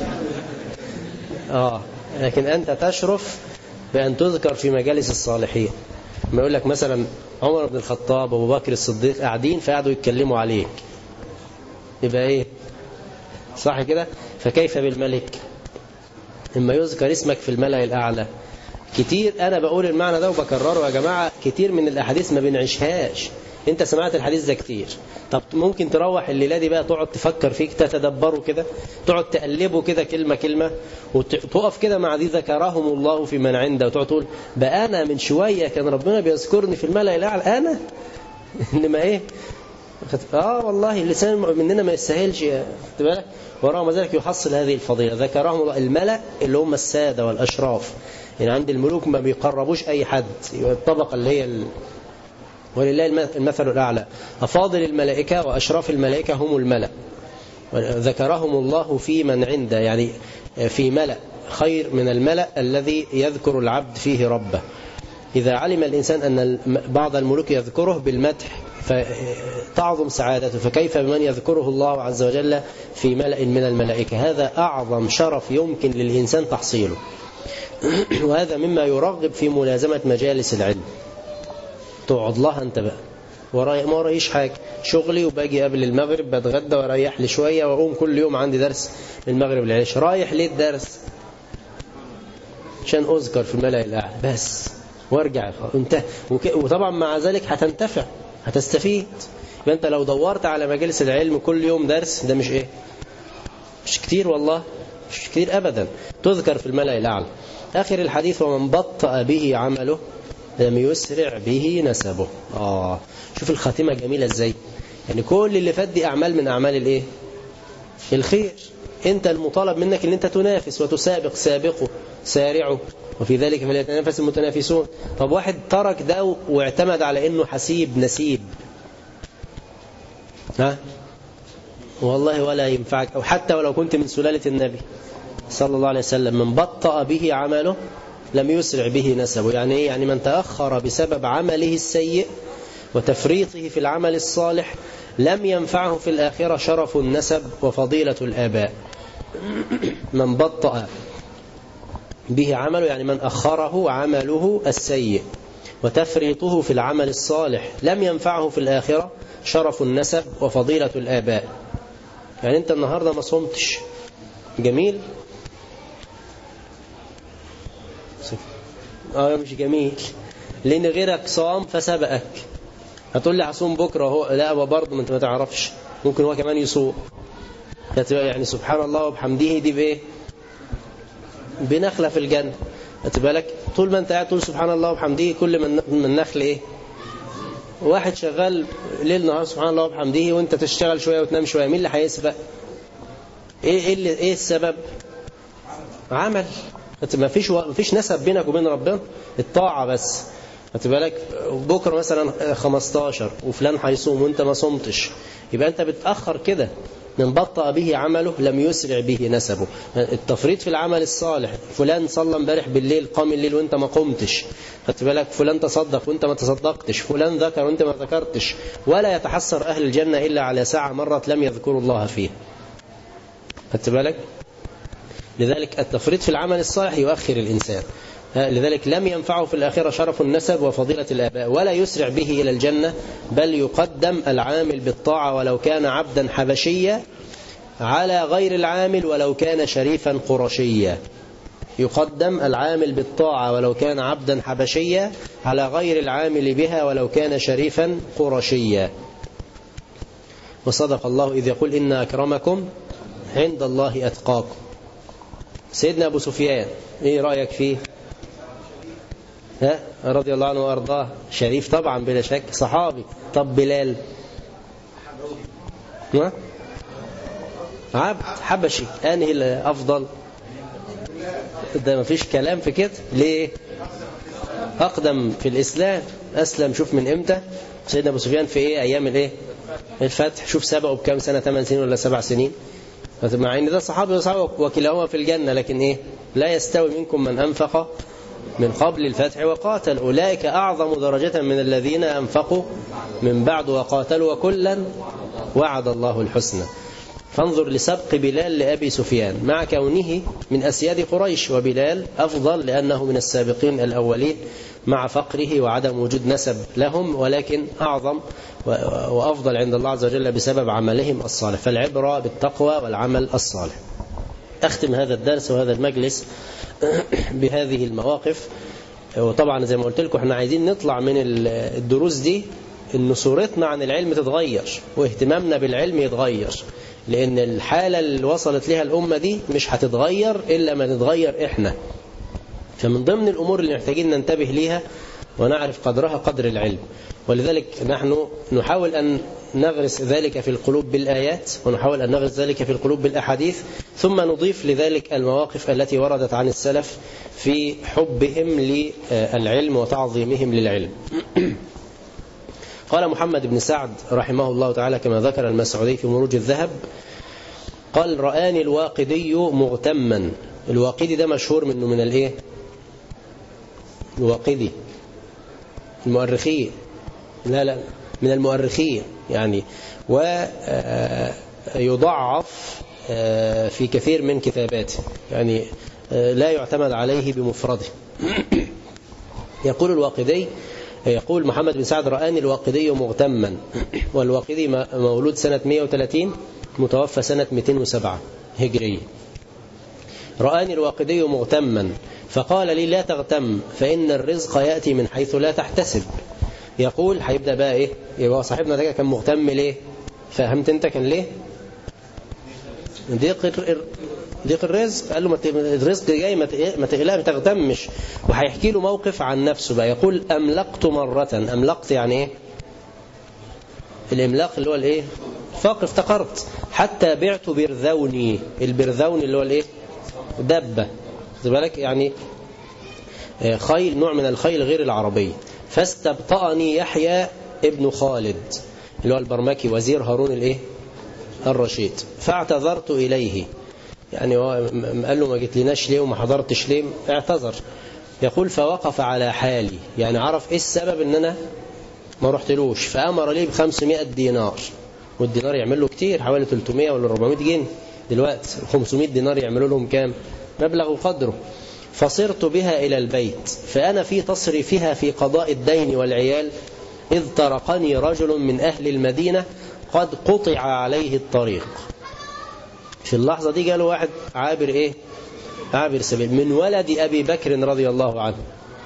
لكن أنت تشرف بأن تذكر في مجالس الصالحين. ما يقول لك مثلا عمر بن الخطاب وابو بكر الصديق قاعدين فقعدوا يتكلموا عليك، يبقى ايه؟ صح كده؟ فكيف بالملك لما يذكر اسمك في الملأ الأعلى؟ كتير أنا بقول المعنى ده وبكرره يا جماعة، كتير من الأحاديث ما بنعيشهاش. انت سمعت الحديث ده كتير، طب ممكن تروح الليلة دي بقى تقعد تفكر فيك، تتدبره كده، تقعد تقلبه كده كلمة كلمة، وتقف كده مع دي ذكرهم الله في من عنده، وتقعد تقول بقى أنا من شوية كان ربنا بيذكرني في الملأ الأعلى، أنا إنما إيه؟ والله اللسان مننا ما يستاهلش، خد بالك. ورغم ذلك يحصل هذه الفضيلة، ذكرهم الله. الملأ اللي هم السادة والأشراف، يعني عند الملوك ما بيقربوش أي حد، الطبقة اللي هي ولله المثل الأعلى. أفاضل الملائكة وأشراف الملائكة هم الملأ. ذكرهم الله في من عنده، يعني في ملأ خير من الملأ الذي يذكر العبد فيه ربه. إذا علم الإنسان أن بعض الملوك يذكره بالمدح فتعظم سعادته، فكيف بمن يذكره الله عز وجل في ملأ من الملائكة؟ هذا أعظم شرف يمكن للإنسان تحصيله. وهذا مما يرغب في ملازمة مجالس العلم. تقعد لها أنت بقى ما ورايش حاجة، شغلي وباجي قبل المغرب بتغدى واريح لي شوية وأقوم كل يوم عندي درس المغرب العيش. رايح ليه الدرس؟ عشان أذكر في الملأ الأعلى بس، وارجع انتهى. وطبعا مع ذلك هتنتفع، هتستفيد. يبقى أنت لو دورت على مجالس العلم كل يوم درس، ده مش إيه؟ مش كتير والله، مش كتير أبدا. تذكر في الملأ الأعلى. آخر الحديث: ومن بطأ به عمله لم يسرع به نسبه. شوف الخاتمة جميلة ازاي. يعني كل اللي فات دي أعمال من أعمال الايه؟ الخير. انت المطالب منك ان انت تنافس وتسابق، سابقوا سارعوا وفي ذلك فليتنافس المتنافسون. طب واحد ترك ده واعتمد على انه حسيب نسيب، والله ولا ينفعك. او حتى ولو كنت من سلالة النبي صلى الله عليه وسلم، من بطأ به عمله لم يسرع به نسبه. يعني ايه؟ يعني من تأخر بسبب عمله السيء وتفريطه في العمل الصالح لم ينفعه في الآخرة شرف النسب وفضيلة الآباء. من بطأ به عمله يعني من أخره عمله السيء وتفريطه في العمل الصالح لم ينفعه في الآخرة شرف النسب وفضيلة الآباء. يعني أنت النهاردة ما صمتش، جميل؟ مش جميل، لأن غيرك صام فسبقك. هتقول لي هصوم بكرة، هو لا برضه ما انت ما تعرفش، ممكن هو كمان يصوم. يعني سبحان الله وبحمده دي بايه؟ بنخلة في الجنة. هتبالك طول ما انت قاعد تقول سبحان الله وبحمده، كل من نخل ايه؟ واحد شغال ليل نهار سبحان الله وبحمده وانت تشتغل شوية وتنام شوية، مين اللي هيسبق؟ ايه السبب؟ عمل. ما فيش نسب بينك وبين ربنا، الطاعة بس. هتبالك بكرة مثلا 15 وفلان هيصوم وانت ما صمتش، يبقى انت بتأخر كده. من بطأ به عمله لم يسرع به نسبه. التفريط في العمل الصالح، فلان صلى امبارح بالليل قام الليل وانت ما قمتش، هتبالك فلان تصدق وانت ما تصدقتش، فلان ذكر وانت ما ذكرتش. ولا يتحسر أهل الجنة إلا على ساعة مرت لم يذكروا الله فيها. هتبالك لذلك التفريط في العمل الصالح يؤخر الإنسان. لذلك لم ينفعه في الآخرة شرف النسب وفضيلة الآباء ولا يسرع به إلى الجنة، بل يقدم العامل بالطاعة ولو كان عبدا حبشيا على غير العامل ولو كان شريفا قرشيا. يقدم العامل بالطاعة ولو كان عبدا حبشيا على غير العامل بها ولو كان شريفا قرشيا. وصدق الله إذ يقول إن أكرمكم عند الله أتقاكم. سيدنا أبو سفيان إيه رأيك فيه؟ رضي الله عنه وأرضاه، شريف طبعا بلا شك، صحابي. طب بلال عبد حبشي، أنهي الأفضل؟ ده ما فيش كلام في كده. ليه؟ أقدم في الإسلام، أسلم. شوف من إمتى سيدنا أبو سفيان؟ في إيه؟ أيام الإيه؟ الفتح. شوف سبقه بكام سنة؟ 8 سنين ولا 7 سنين؟ مع ان ده صحابي وكلاهما في الجنة، لكن ايه؟ لا يستوي منكم من أنفق من قبل الفتح وقاتل، أولئك أعظم درجة من الذين أنفقوا من بعد وقاتلوا وكلا وعد الله الحسنى. فانظر لسبق بلال لأبي سفيان مع كونه من أسياد قريش، وبلال أفضل لأنه من السابقين الأولين مع فقره وعدم وجود نسب لهم، ولكن أعظم وأفضل عند الله عز وجل بسبب عملهم الصالح. فالعبرة بالتقوى والعمل الصالح. أختم هذا الدرس وهذا المجلس بهذه المواقف. وطبعا زي ما قلت لكم احنا عايزين نطلع من الدروس دي إن صورتنا عن العلم تتغير واهتمامنا بالعلم يتغير، لأن الحالة اللي وصلت لها الأمة دي مش هتتغير إلا ما نتغير إحنا. فمن ضمن الأمور اللي محتاجين ننتبه ليها ونعرف قدرها قدر العلم، ولذلك نحن نحاول أن نغرس ذلك في القلوب بالآيات، ونحاول أن نغرس ذلك في القلوب بالأحاديث، ثم نضيف لذلك المواقف التي وردت عن السلف في حبهم للعلم وتعظيمهم للعلم. قال محمد بن سعد رحمه الله تعالى كما ذكر المسعودي في مروج الذهب، قال رآني الواقدي مغتما. الواقدي ده مشهور منه من الايه؟ الواقدي المؤرخين، لا من المؤرخين يعني، ويضعف في كثير من كتاباته، يعني لا يعتمد عليه بمفرده. يقول الواقدي، يقول محمد بن سعد رآني الواقدي مغتما. والواقدي مولود سنة 130 متوفى سنة 207 هجرية. رآني الواقدي مغتما فقال لي لا تغتم فإن الرزق يأتي من حيث لا تحتسب. يقول هيبدأ بقى ايه؟ يبقى صاحبنا ده كان مغتم ليه؟ فهمت انت كان ليه؟ ضيق الرزق. قال له الرزق جاي ما تقلقش ما تغتمش. وهيحكي له موقف عن نفسه بقى. يقول أملقت مرة. أملقت يعني ايه؟ الإملاق اللي هو الايه؟ فقر، افتقرت حتى بعت برذوني. البرذون اللي هو الايه؟ دبة، خد بالك، يعني خيل، نوع من الخيل غير العربية. فاستبطأني يحيى ابن خالد اللي هو البرمكي وزير هارون الايه؟ الرشيد. فاعتذرت إليه، يعني قال له ما جيت لناش ليه وما حضرتش ليه؟ اعتذر. يقول فوقف على حالي، يعني عرف ايه السبب ان انا ما رحتلوش. فأمر لي ب500 دينار، والدينار يعمل له كتير، حوالي 300 ولا 400 جنيه دلوقتي. 500 دينار يعملوا لهم كام؟ مبلغ قدره. فصرت بها إلى البيت فأنا في تصريفها في قضاء الدين والعيال، إذ طرقني رجل من أهل المدينة قد قطع عليه الطريق. في اللحظة دي قالوا واحد عابر ايه؟ عابر سبيل من ولد أبي بكر رضي الله عنه.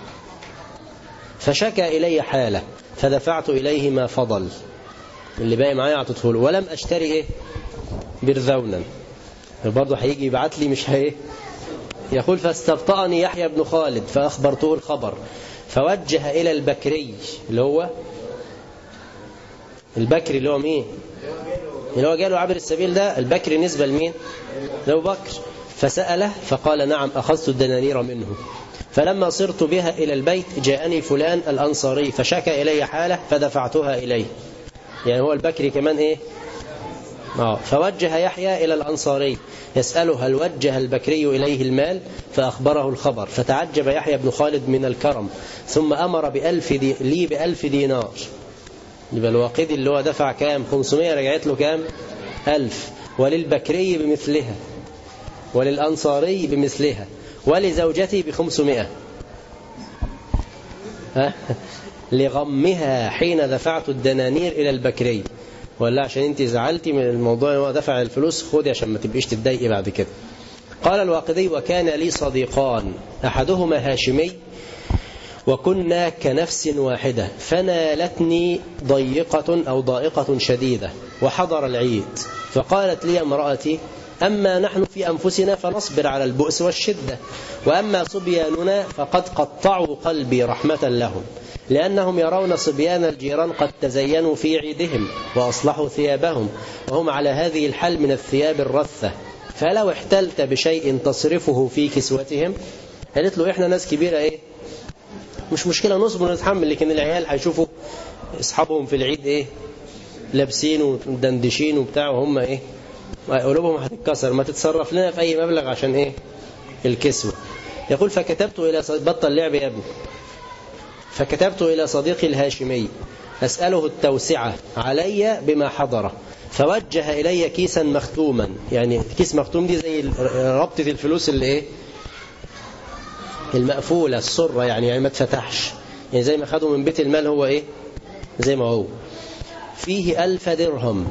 فشكى إلي حاله فدفعت إليه ما فضل، اللي باقي معايا اعطيته له، ولم أشتري ايه؟ برذونا. برضه هيجي يبعت لي مش هي. يقول فاستبطأني يحيى بن خالد فأخبرته الخبر، فوجه إلى البكري اللي هو البكري اللي هو مين؟ اللي هو جاله عبر السبيل ده. البكري نسبة لمين؟ لأبو بكر. فسأله فقال نعم أخذت الدنانير منه. فلما صرت بها إلى البيت جاءني فلان الأنصاري فشكى إلي حاله فدفعتها إليه. يعني هو البكري كمان إيه؟ فوجه يحيى إلى الأنصاري يسأله هل وجه البكري إليه المال؟ فأخبره الخبر. فتعجب يحيى بن خالد من الكرم، ثم أمر لي ب1000 دينار. يبقى الواقدي اللي هو دفع كام؟ 500 رجعت له كام؟ 1000. وللبكري بمثلها. وللأنصاري بمثلها ولزوجتي ب500 لغمها حين دفعت الدنانير إلى البكري. ولا عشان انت زعلتي من الموضوع هو دفع الفلوس، خدي عشان ما تبقيش تتضايقي بعد كده. قال الواقدي: وكان لي صديقان أحدهما هاشمي وكنا كنفس واحدة، فنالتني ضائقة شديدة وحضر العيد، فقالت لي امرأتي: أما نحن في أنفسنا فنصبر على البؤس والشدة، وأما صبياننا فقد قطعوا قلبي رحمة لهم، لأنهم يرون صبيان الجيران قد تزينوا في عيدهم وأصلحوا ثيابهم، وهم على هذه الحال من الثياب الرثة، فلو احتلت بشيء تصرفه في كسوتهم. قالت له: إحنا ناس كبيرة، إيه مش مشكلة، نصبر ونتحمل، لكن العيال هيشوفوا أصحابهم في العيد إيه لابسين ودندشين وبتاع، وهم إيه قلوبهم هتتكسر، ما تتصرف لنا في أي مبلغ عشان إيه الكسوة. يقول: فكتبت إلى بطل لعب يا ابني، فكتبت إلى صديقي الهاشمي أسأله التوسعة علي بما حضره، فوجه إلي كيسا مختوما. يعني كيس مختوم دي زي ربطة الفلوس اللي إيه المقفولة السرة، يعني ما تفتحش، يعني زي ما خدوا من بيت المال، هو إيه زي ما هو، فيه 1000 درهم،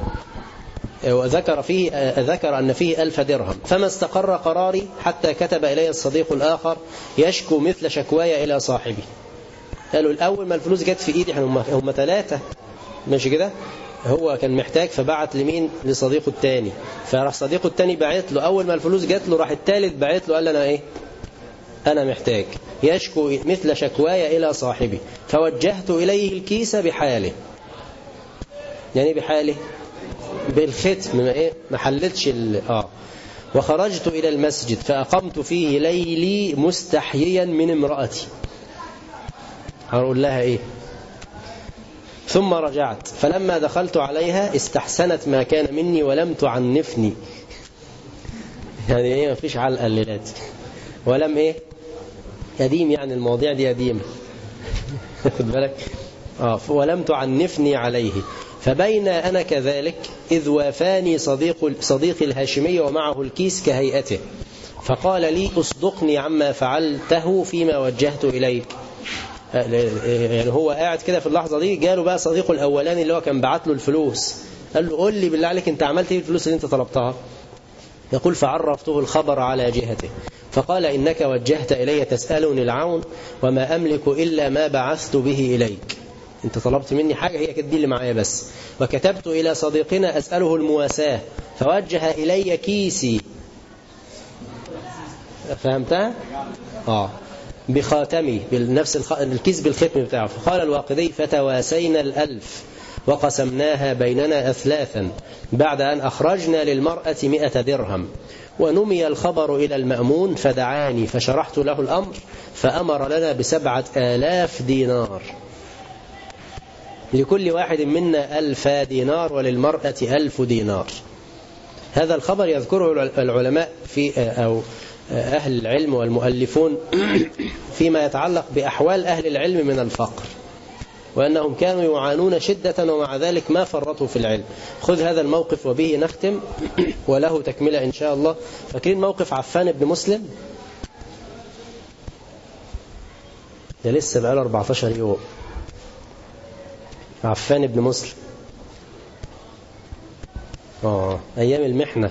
ذكر أن فيه 1000 درهم. فما استقر قراري حتى كتب إلي الصديق الآخر يشكو مثل شكواي إلى صاحبي. قالوا: الأول ما الفلوس جت في إيدي، هم 3 ماشي كده، هو كان محتاج فبعت لمين؟ لصديقه الثاني، فراح صديقه الثاني بعت له، أول ما الفلوس جت له راح الثالث بعت له، قال أنا إيه أنا محتاج، يشكو مثل شكواي إلى صاحبي، فوجهت إليه الكيس بحاله. يعني بحاله بالختم، ما حلتش وخرجت إلى المسجد فأقمت فيه ليلي مستحييا من امرأتي، هقول لها إيه. ثم رجعت، فلما دخلت عليها استحسنت ما كان مني ولم تعنفني. يعني إيه، ما فيش علقة الليلات، ولم إيه قديم، يعني المواضيع دي قديمة خد بالك. ولم تعنفني عليه. فبين أنا كذلك إذ وافاني صديقي الهاشمي ومعه الكيس كهيئته، فقال لي: أصدقني عما فعلته فيما وجهت إليك. يعني هو قاعد كده في اللحظة دي، جاله بقى صديقه الأولاني اللي هو كان بعت له الفلوس، قال له: قل لي بالله عليك أنت عملت إيه الفلوس اللي أنت طلبتها؟ يقول: فعرفته الخبر على جهته، فقال: إنك وجهت إلي تسألني العون وما أملك إلا ما بعثت به إليك. أنت طلبت مني حاجة، هي كانت دي اللي معايا بس. وكتبت إلى صديقنا أسأله المواساة، فوجه إلي كيسي، فهمتها؟ بخاتمي، بنفس الكيس بالختم بتاعه. فقال الواقدي: فتواسينا 1000 وقسمناها بيننا أثلاثا بعد أن أخرجنا للمرأة 100 درهم. ونمي الخبر إلى المأمون فدعاني فشرحت له الأمر، فأمر لنا ب7,000 دينار، لكل واحد منا 1000 دينار وللمرأة 1000 دينار. هذا الخبر يذكره العلماء في أو أهل العلم والمؤلفون فيما يتعلق بأحوال أهل العلم من الفقر، وأنهم كانوا يعانون شدة ومع ذلك ما فرطوا في العلم. خذ هذا الموقف وبه نختم، وله تكملة إن شاء الله. فاكرين موقف عفان بن مسلم؟ ده لسه بقاله 14 يوم. عفان بن مسلم أيام المحنة.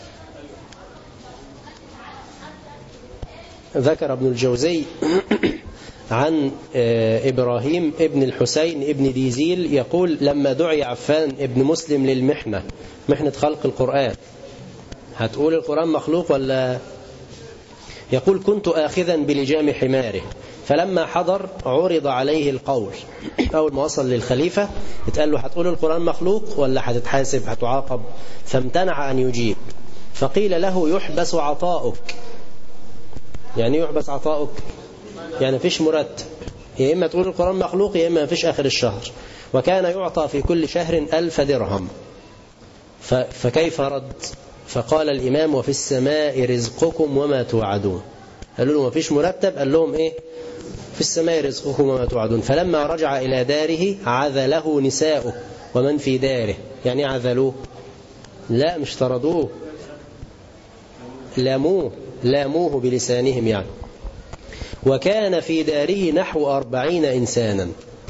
ذكر ابن الجوزي عن إبراهيم ابن الحسين ابن ديزيل يقول: لما دعي عفان ابن مسلم للمحنة، محنة خلق القرآن، هتقول القرآن مخلوق ولا؟ يقول: كنت آخذا بلجام حماره، فلما حضر عرض عليه القول. أول ما وصل للخليفة اتقال له: هتقول القرآن مخلوق ولا هتتحاسب هتعاقب؟ فامتنع أن يجيب، فقيل له: يحبس عطاؤك. يعني يحبس عطاؤك؟ يعني فيش مرتب، يا إما تقول القرآن مخلوق يا إما فيش آخر الشهر. وكان يعطى في كل شهر 1000 درهم. فكيف رد؟ فقال الإمام: وفي السماء رزقكم وما توعدون. قالوا له: ما فيش مرتب؟ قال لهم: إيه في السماء رزقكم وما توعدون. فلما رجع إلى داره عذله نساؤه ومن في داره. يعني عذلوه؟ لا، مش طردوه، لاموه بلسانهم يعني. وكان في داره نحو 40 إنسانا.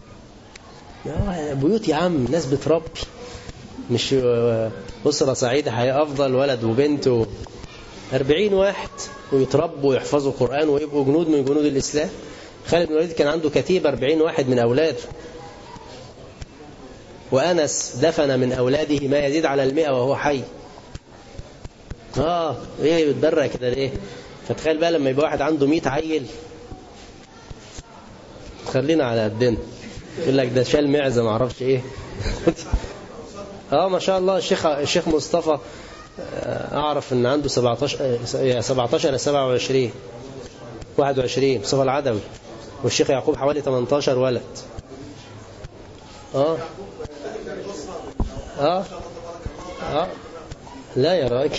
بيوت يا عم، ناس بتربي، مش أسرة سعيدة حياة أفضل، ولد وبنت 40 واحد ويتربوا ويحفظوا قرآن ويبقوا جنود من جنود الإسلام. خالد بن الوليد كان عنده كتيبة 40 واحد من أولاده، وأنس دفن من أولاده ما يزيد على 100 وهو حي. إيه بتبرق كده ليه؟ فتخيل بقى لما يبقى واحد عنده 100 عيل، خلينا على قدنا، يقول لك ده شال معزة ما اعرفش ايه. ما شاء الله. الشيخ مصطفى اعرف ان عنده 17 27 21 مصطفى العدوي، والشيخ يعقوب حوالي 18 ولد. لا يا راجل،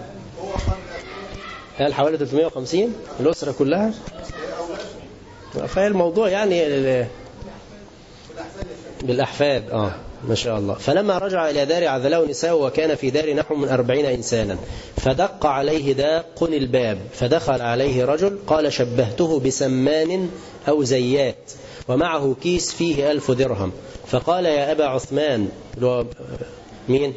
قال حوالي 350 الأسرة كلها. فهي الموضوع يعني بالأحفاد. ما شاء الله. فلما رجع إلى دار عذله نساء، وكان في دار نحو من 40 إنسانا، فدق عليه داق الباب، فدخل عليه رجل قال: شبهته بسمان أو زيات، ومعه كيس فيه 1000 درهم. فقال: يا أبا عثمان، مين؟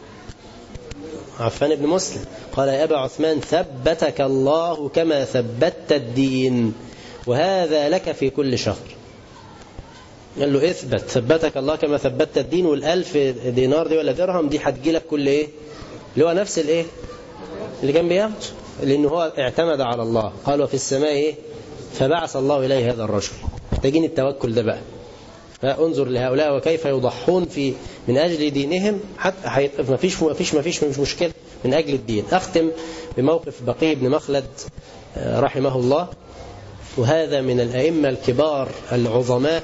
عفان بن مسلم. قال: يا أبا عثمان، ثبتك الله كما ثبتت الدين، وهذا لك في كل شهر. قال له: اثبت، ثبتك الله كما ثبتت الدين، وال1000 دينار دي ولا درهم دي هتجيلك كل ايه، اللي هو نفس الايه اللي كان بياخده، لأنه هو اعتمد على الله. قال: وفي السماء ايه؟ فبعث الله إليه هذا الرجل. محتاجين التوكل ده بقى. انظر لهؤلاء وكيف يضحون من أجل دينهم، حتى ما فيش مشكلة من أجل الدين. أختم بموقف بقي بن مخلد رحمه الله، وهذا من الأئمة الكبار العظماء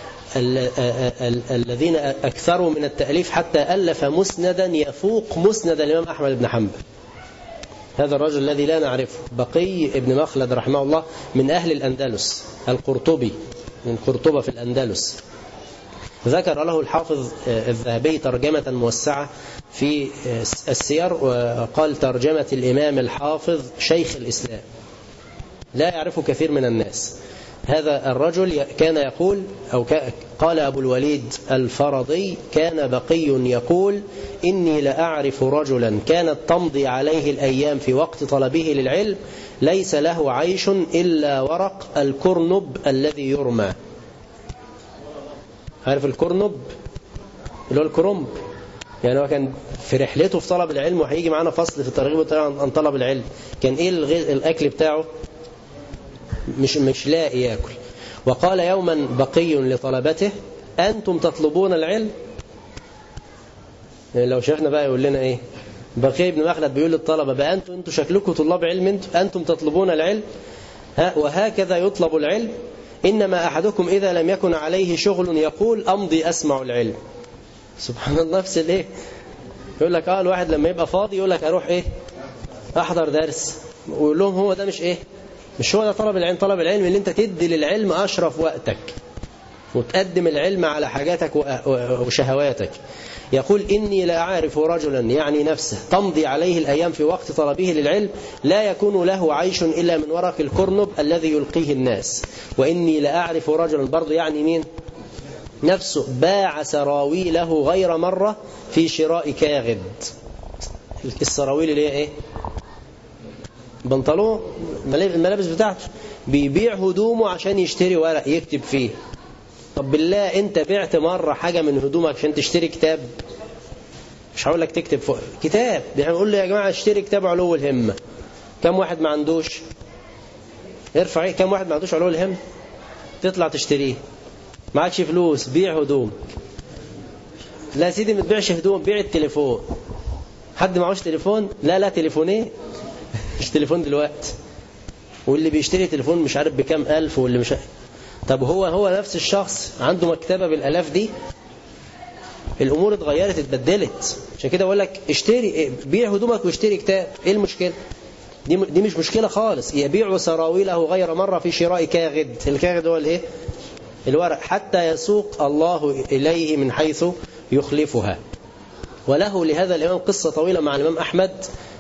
الذين أكثروا من التأليف، حتى ألف مسندا يفوق مسند الإمام أحمد بن حنبل. هذا الرجل الذي لا نعرفه، بقي بن مخلد رحمه الله، من أهل الأندلس، القرطبي من قرطبة في الأندلس. ذكر له الحافظ الذهبي ترجمة موسعة في السير، وقال: ترجمة الإمام الحافظ شيخ الإسلام، لا يعرفه كثير من الناس. هذا الرجل كان يقول، أو قال أبو الوليد الفرضي: كان بقي يقول: إني لأعرف رجلا كانت تمضي عليه الأيام في وقت طلبه للعلم، ليس له عيش إلا ورق الكرنب الذي يرمى. عارف الكرنب اللي هو الكرنب؟ يعني هو كان في رحلته في طلب العلم، وهيجي معانا فصل في الترغيب عن طلب العلم. كان ايه الاكل بتاعه؟ مش لاقي ياكل. وقال يوما بقي لطلبته: انتم تطلبون العلم؟ يعني لو شفنا بقى يقول لنا ايه؟ بقي بن مخلد بيقول للطلبه بقى: انتم شكلكم طلاب علم، انتم تطلبون العلم، وهكذا يطلب العلم. إنما أحدكم إذا لم يكن عليه شغل يقول: أمضي أسمع العلم. سبحان الله. نفس الإيه؟ يقول لك الواحد لما يبقى فاضي يقول لك: أروح إيه؟ أحضر درس. ويقول لهم: هو ده مش هو ده طلب العلم. طلب العلم اللي أنت تدي للعلم أشرف وقتك، وتقدم العلم على حاجاتك وشهواتك. يقول: إني لا أعرف رجلا، يعني نفسه، تمضي عليه الأيام في وقت طلبه للعلم، لا يكون له عيش إلا من ورق الكرنب الذي يلقيه الناس. وإني لا أعرف رجلا، برضو يعني مين؟ نفسه، باع سراويله غير مرة في شراء كاغد. السراويل اللي هي إيه؟ بنطلون، الملابس بتاعته. بيبيع هدومه عشان يشتري ورق يكتب فيه. طب بالله انت بعت مرة حاجة من هدومك عشان تشتري كتاب؟ مش هقول لك تكتب فوق كتاب، يعني نقول له يا جماعة اشتري كتاب علو الهمة. كم واحد ما عندوش؟ ارفع ايه؟ كم واحد ما عندوش علو الهمة؟ تطلع تشتريه، معكش فلوس، بيع هدوم. لا يا سيدي ما تبيعش هدوم، بيع التليفون. حد معهوش تليفون؟ لا تليفونيه، مش تليفون دلوقتي. واللي بيشتري تليفون مش عارف بكام ألف، واللي مش عارف. طب هو نفس الشخص عنده مكتبة بالألاف دي. الأمور اتغيرت، اتبدلت. عشان كده أقول لك اشتري، بيع هدومك واشتري كتاب. ايه المشكلة؟ دي مش مشكلة خالص. يبيع سراويله غير مرة في شراء كاغد. الكاغد هو الايه؟ الورق، حتى يسوق الله إليه من حيث يخلفها. وله لهذا الإمام قصة طويلة مع الإمام أحمد.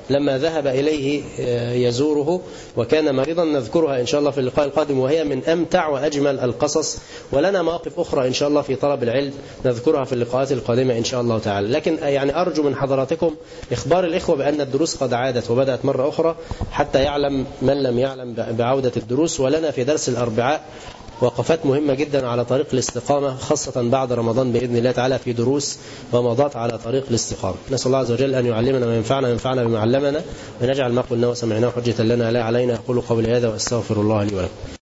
لما ذهب إليه يزوره وكان مريضا، نذكرها إن شاء الله في اللقاء القادم، وهي من أمتع وأجمل القصص. ولنا مواقف أخرى إن شاء الله في طلب العلم نذكرها في اللقاءات القادمة إن شاء الله تعالى. لكن يعني أرجو من حضراتكم إخبار الإخوة بأن الدروس قد عادت وبدأت مرة أخرى، حتى يعلم من لم يعلم بعودة الدروس. ولنا في درس الأربعاء وقفات مهمة جدا على طريق الاستقامة، خاصة بعد رمضان بإذن الله تعالى، في دروس ومضات على طريق الاستقامة. نسأل الله عز وجل أن يعلمنا وينفعنا بما علمنا، ونجعل ما قلنا وسمعناه حجة لنا لا علينا. أقول قولي هذا وأستغفر الله لي ولكم.